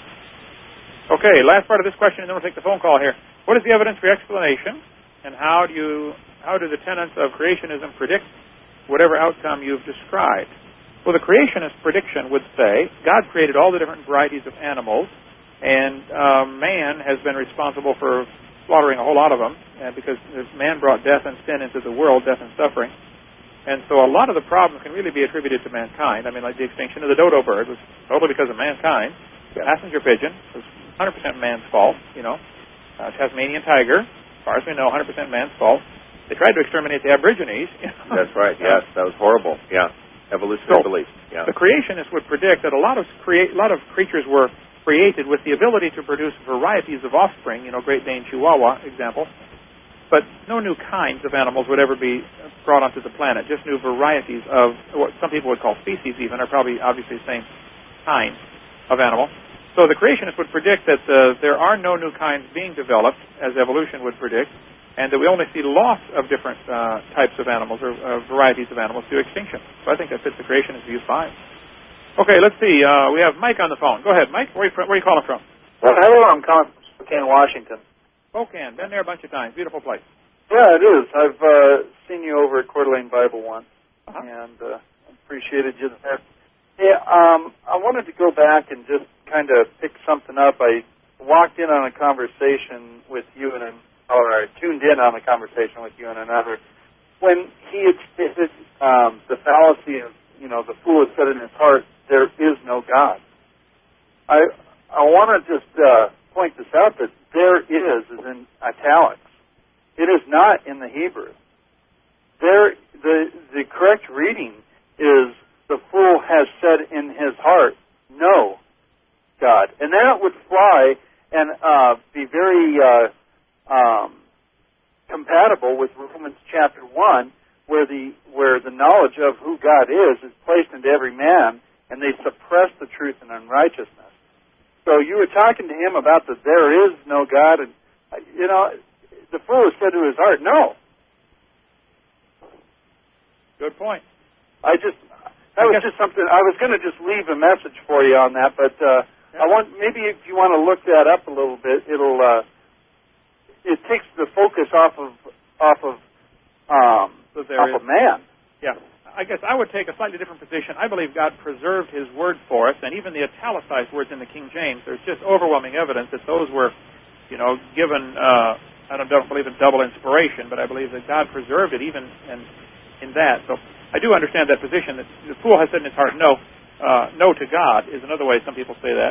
Okay, last part of this question, and then we'll take the phone call here. What is the evidence for explanation, and how do you how do the tenets of creationism predict whatever outcome you've described? Well, the creationist prediction would say God created all the different varieties of animals, and uh, man has been responsible for slaughtering a whole lot of them, and because man brought death and sin into the world, death and suffering. And so a lot of the problems can really be attributed to mankind. I mean, like the extinction of the dodo bird was totally because of mankind. The passenger pigeon was one hundred percent man's fault, you know. Uh, Tasmanian tiger, as far as we know, one hundred percent man's fault. They tried to exterminate the Aborigines. You know? That's right, yes. That was horrible, yeah. Evolutionary so, belief, yeah. The creationists would predict that a lot of crea- a lot of creatures were created with the ability to produce varieties of offspring, you know, Great Dane Chihuahua example, but no new kinds of animals would ever be brought onto the planet, just new varieties of what some people would call species even, are probably obviously the same kind of animal. So the creationists would predict that uh, there are no new kinds being developed, as evolution would predict, and that we only see loss of different uh, types of animals or uh, varieties of animals through extinction. So I think that fits the creationist view fine. Okay, let's see. Uh, we have Mike on the phone. Go ahead, Mike. Where are you, from, where are you calling from? Well, hello. I'm calling from Spokane, Washington. Spokane. Been there a bunch of times. Beautiful place. Yeah, it is. I've uh, seen you over at Coeur d'Alene Bible once, uh-huh. and uh, appreciated you there. Yeah, um, I wanted to go back and just kind of pick something up. I walked in on a conversation with you and an or I tuned in on a conversation with you and another, when he had stated um, the fallacy of, you know, the fool has said in his heart, there is no God. I I want to just uh, point this out that there is is in italics. It is not in the Hebrew. There, the the correct reading is the fool has said in his heart, no God, and that would fly and uh, be very. Uh, Um, compatible with Romans chapter one, where the where the knowledge of who God is is placed into every man, and they suppress the truth in unrighteousness. So you were talking to him about that there is no God, and you know the fool said to his heart, "No." Good point. I just that was just something I was going to just leave a message for you on that, but uh, yeah. I want maybe if you want to look that up a little bit, it'll. Uh, It takes the focus off of off of um, so there off is, of man. Yeah, I guess I would take a slightly different position. I believe God preserved His word for us, and even the italicized words in the King James. There's just overwhelming evidence that those were, you know, given. Uh, I don't, don't believe in double inspiration, but I believe that God preserved it even in in that. So I do understand that position. That the fool has said in his heart, no, uh, no to God is another way some people say that.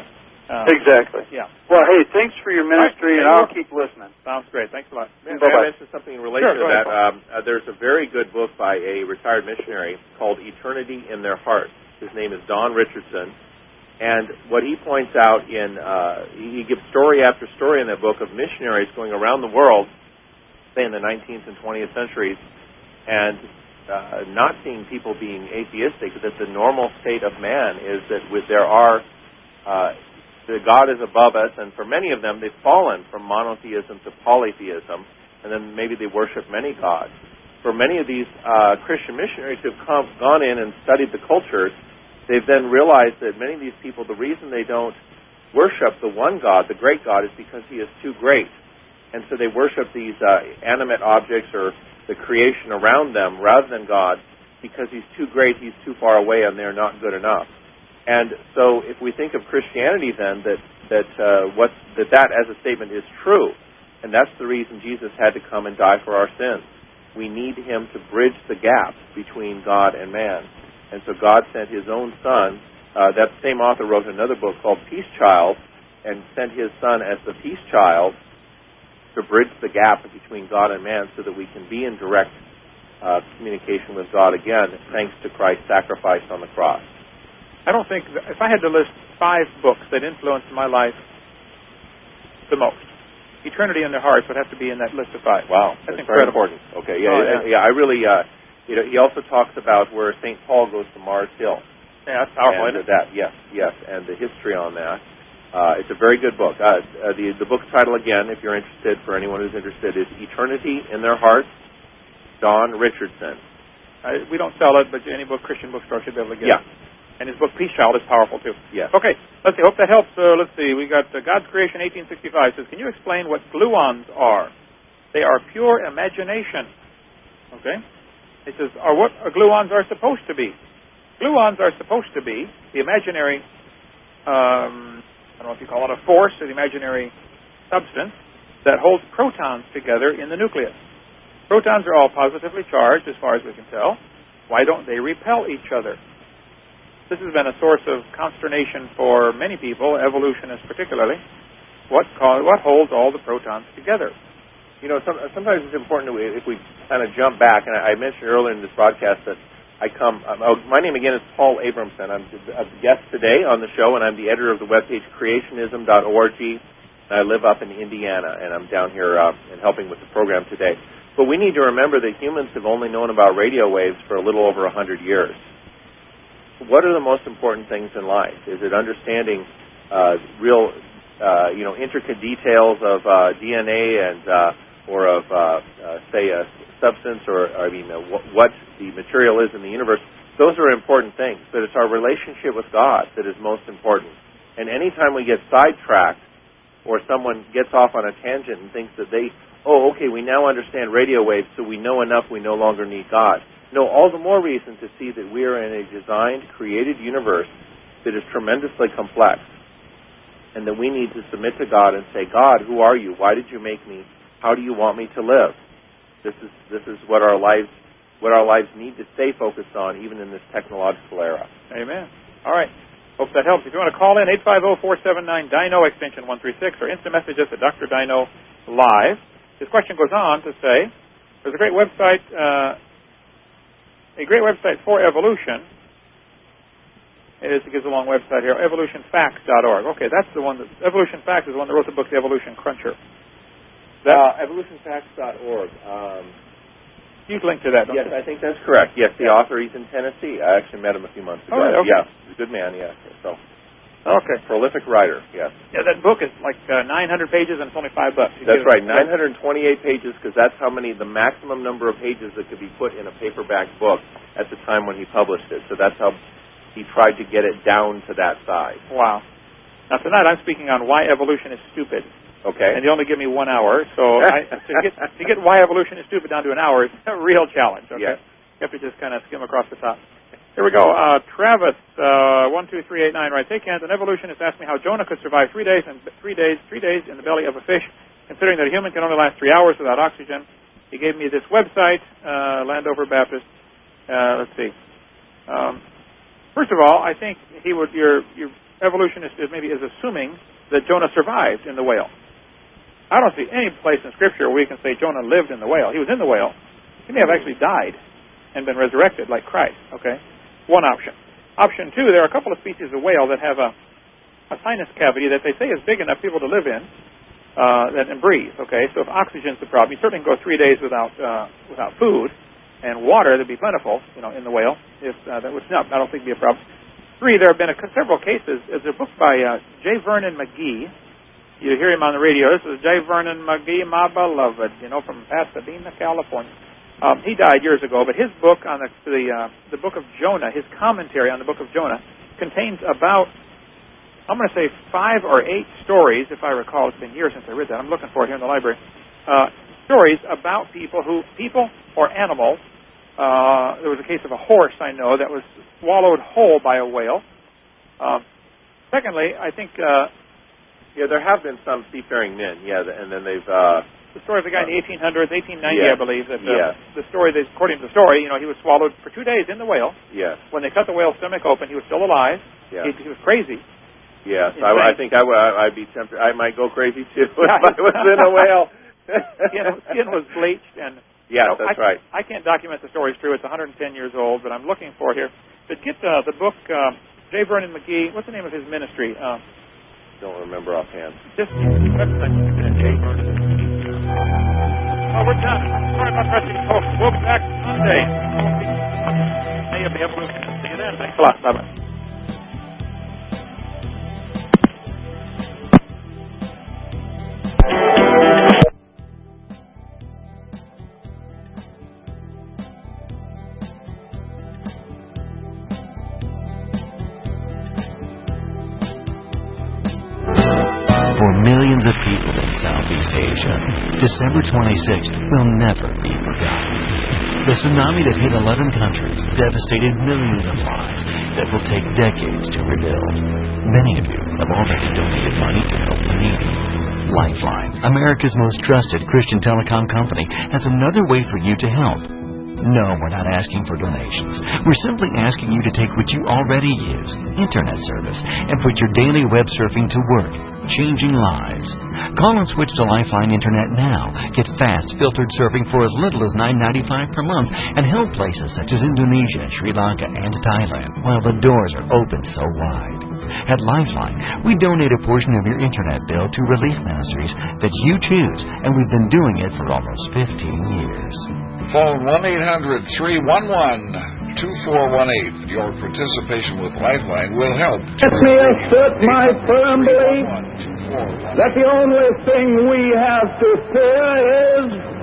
Uh, exactly. Yeah. Well, hey, thanks for your ministry, right. and I'll keep listening. Sounds great. Thanks a lot. May I Bye-bye. mention something in relation Sure, to that? Um, uh, there's a very good book by a retired missionary called Eternity in Their Hearts. His name is Don Richardson. And what he points out in, uh, he gives story after story in that book of missionaries going around the world, say in the nineteenth and twentieth centuries, and uh, not seeing people being atheistic, that the normal state of man is that with, there are uh, that God is above us, and for many of them, they've fallen from monotheism to polytheism, and then maybe they worship many gods. For many of these uh, Christian missionaries who have come, gone in and studied the cultures, they've then realized that many of these people, the reason they don't worship the one God, the great God, is because He is too great. And so they worship these uh, animate objects or the creation around them rather than God, because He's too great, He's too far away, and they're not good enough. And so if we think of Christianity then, that that uh, what that that as a statement is true, and that's the reason Jesus had to come and die for our sins. We need Him to bridge the gap between God and man. And so God sent His own Son. Uh, that same author wrote another book called Peace Child, and sent His Son as the Peace Child to bridge the gap between God and man so that we can be in direct uh, communication with God again, thanks to Christ's sacrifice on the cross. I don't think, that if I had to list five books that influenced my life the most, Eternity in Their Hearts would have to be in that list of five. Wow, that's, that's incredible. Very important. Okay, yeah, oh, yeah. yeah, I really, uh, you know, he also talks about where Saint Paul goes to Mars Hill. Yeah, that's powerful, and isn't it? That, yes, yes, and the history on that. Uh, it's a very good book. Uh, uh, the the book's title, again, if you're interested, for anyone who's interested, is Eternity in Their Hearts, Don Richardson. Uh, we don't sell it, but any book Christian bookstore should be able to get yeah. it. And his book, Peace Child, is powerful, too. Yeah. Okay, let's see. Hope that helps. Uh, let's see. We got uh, God's Creation, eighteen sixty-five. Says, can you explain what gluons are? They are pure imagination. Okay? It says, are what uh, gluons are supposed to be? Gluons are supposed to be the imaginary, um, I don't know if you call it a force, or the imaginary substance that holds protons together in the nucleus. Protons are all positively charged, as far as we can tell. Why don't they repel each other? This has been a source of consternation for many people, evolutionists particularly. What cause, what holds all the protons together? You know, some, sometimes it's important to, if we kind of jump back, and I, I mentioned earlier in this broadcast that I come, um, oh, my name again is Paul Abramson. I'm a guest today on the show, and I'm the editor of the webpage creationism dot org. And I live up in Indiana, and I'm down here uh, and helping with the program today. But we need to remember that humans have only known about radio waves for a little over one hundred years. What are the most important things in life? Is it understanding uh, real, uh, you know, intricate details of uh, D N A and uh, or of, uh, uh, say, a substance, or I mean, uh, wh- what the material is in the universe? Those are important things, but it's our relationship with God that is most important. And anytime we get sidetracked, or someone gets off on a tangent and thinks that they, oh, okay, we now understand radio waves, so we know enough, we no longer need God. No, all the more reason to see that we are in a designed, created universe that is tremendously complex, and that we need to submit to God and say, God, who are you? Why did you make me? How do you want me to live? This is this is what our lives what our lives need to stay focused on, even in this technological era. Amen. All right. Hope that helps. If you want to call in, eight five zero, four seven nine, D I N O, extension one three six, or instant message us at Doctor Dino Live. This question goes on to say, there's a great website, uh, a great website for evolution. It is, it gives a long website here, evolution facts dot org. Okay, that's the one that, Evolution Facts is the one that wrote the book, The Evolution Cruncher. Uh, evolution facts dot org. Um, You've linked to that, don't yes, you? I think that's correct. Yes, the author, he's in Tennessee. I actually met him a few months ago. Oh, right, okay. Yeah, he's a good man, yes. So, okay. Prolific writer, yes. Yeah, that book is like uh, nine hundred pages, and it's only five bucks. You That's get it. right, nine hundred twenty-eight pages, because that's how many, the maximum number of pages that could be put in a paperback book at the time when he published it. So that's how he tried to get it down to that size. Wow. Now, tonight I'm speaking on why evolution is stupid. Okay. And you only give me one hour, so I, to, get, to get why evolution is stupid down to an hour is a real challenge, okay? Yes. You have to just kind of skim across the top. Here we go. Uh, Travis, uh, one two three eight nine writes, hey, Kent, an evolutionist asked me how Jonah could survive three days and three days, three days in the belly of a fish, considering that a human can only last three hours without oxygen. He gave me this website, uh, Landover Baptist. Uh, let's see. Um, first of all, I think he would. You're, you're evolutionist is maybe is assuming that Jonah survived in the whale. I don't see any place in Scripture where we can say Jonah lived in the whale. He was in the whale. He may have actually died and been resurrected like Christ. Okay, one option. Option two, there are a couple of species of whale that have a, a sinus cavity that they say is big enough for people to live in uh, and, and breathe. Okay, so if oxygen's the problem, you certainly can go three days without uh, without food and water. That'd be plentiful, you know, in the whale. If uh, that would not, I don't think it'd be a problem. Three, there have been a, several cases. There's a book by uh, J. Vernon McGee. You hear him on the radio. This is J. Vernon McGee, my beloved, you know, from Pasadena, California. Um, he died years ago, but his book on the the, uh, the book of Jonah, his commentary on the book of Jonah, contains about, I'm going to say five or eight stories, if I recall. It's been years since I read that. I'm looking for it here in the library. Uh, stories about people who, people or animals. Uh, there was a case of a horse, I know, that was swallowed whole by a whale. Uh, secondly, I think... Uh, yeah, there have been some seafaring men, yeah, and then they've... Uh, the story of the guy in the eighteen hundreds, eighteen ninety, yeah, I believe, that uh, yeah. the story, that, according to the story, you know, he was swallowed for two days in the whale. Yeah. When they cut the whale's stomach open, he was still alive. Yeah. He, he was crazy. Yes, I, I think I would, I'd be tempted. I might go crazy, too, if I was in a whale. skin, skin was bleached, and... Yeah, you know, that's I, right. I can't document the story. It's true. It's one hundred ten years old, but I'm looking for it here. But get uh, the book, uh, J. Vernon McGee. What's the name of his ministry? Uh, Don't remember offhand. Just website. J. Vernon McGee. Oh, we're done. Sorry about pressing folks. We'll be back Sunday. May you be able to see you then. Thanks a lot. Bye-bye. For millions of people in Southeast Asia, December twenty-sixth will never be forgotten. The tsunami that hit eleven countries devastated millions of lives that will take decades to rebuild. Many of you have already donated money to help the needy. Lifeline, America's most trusted Christian telecom company, has another way for you to help. No, we're not asking for donations. We're simply asking you to take what you already use, internet service, and put your daily web surfing to work, changing lives. Call and switch to Lifeline Internet now. Get fast, filtered surfing for as little as nine dollars and ninety-five cents per month and help places such as Indonesia, Sri Lanka, and Thailand while the doors are open so wide. At Lifeline, we donate a portion of your internet bill to relief ministries that you choose, and we've been doing it for almost fifteen years. Phone one eight hundred, three one one, two four one eight. Your participation with Lifeline will help. Let me assert my firm belief that the only thing we have to fear is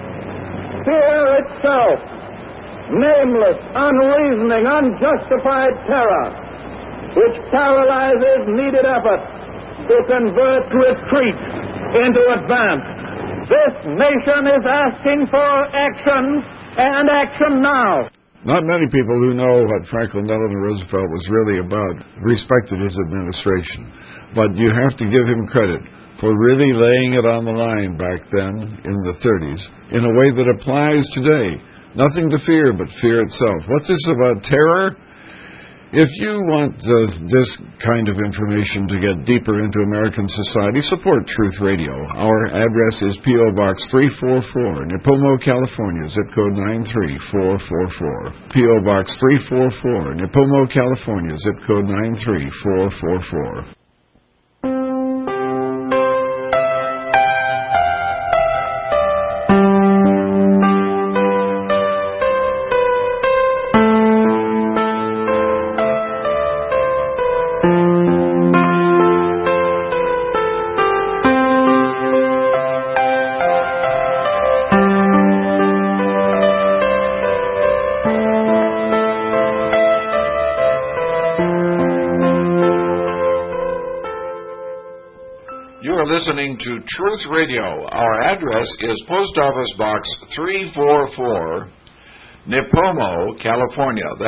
fear itself. Nameless, unreasoning, unjustified terror, which paralyzes needed effort to convert retreat into advance. This nation is asking for action, and action now. Not many people who know what Franklin Delano Roosevelt was really about respected his administration. But you have to give him credit for really laying it on the line back then in the thirties in a way that applies today. Nothing to fear but fear itself. What's this about terror? If you want uh, this kind of information to get deeper into American society, support Truth Radio. Our address is P O. Box three forty-four, Nipomo, California, zip code nine three four four four. P O. Box three forty-four, Nipomo, California, zip code nine three four four four. Listening to Truth Radio. Our address is Post Office Box three forty-four, Nipomo, California.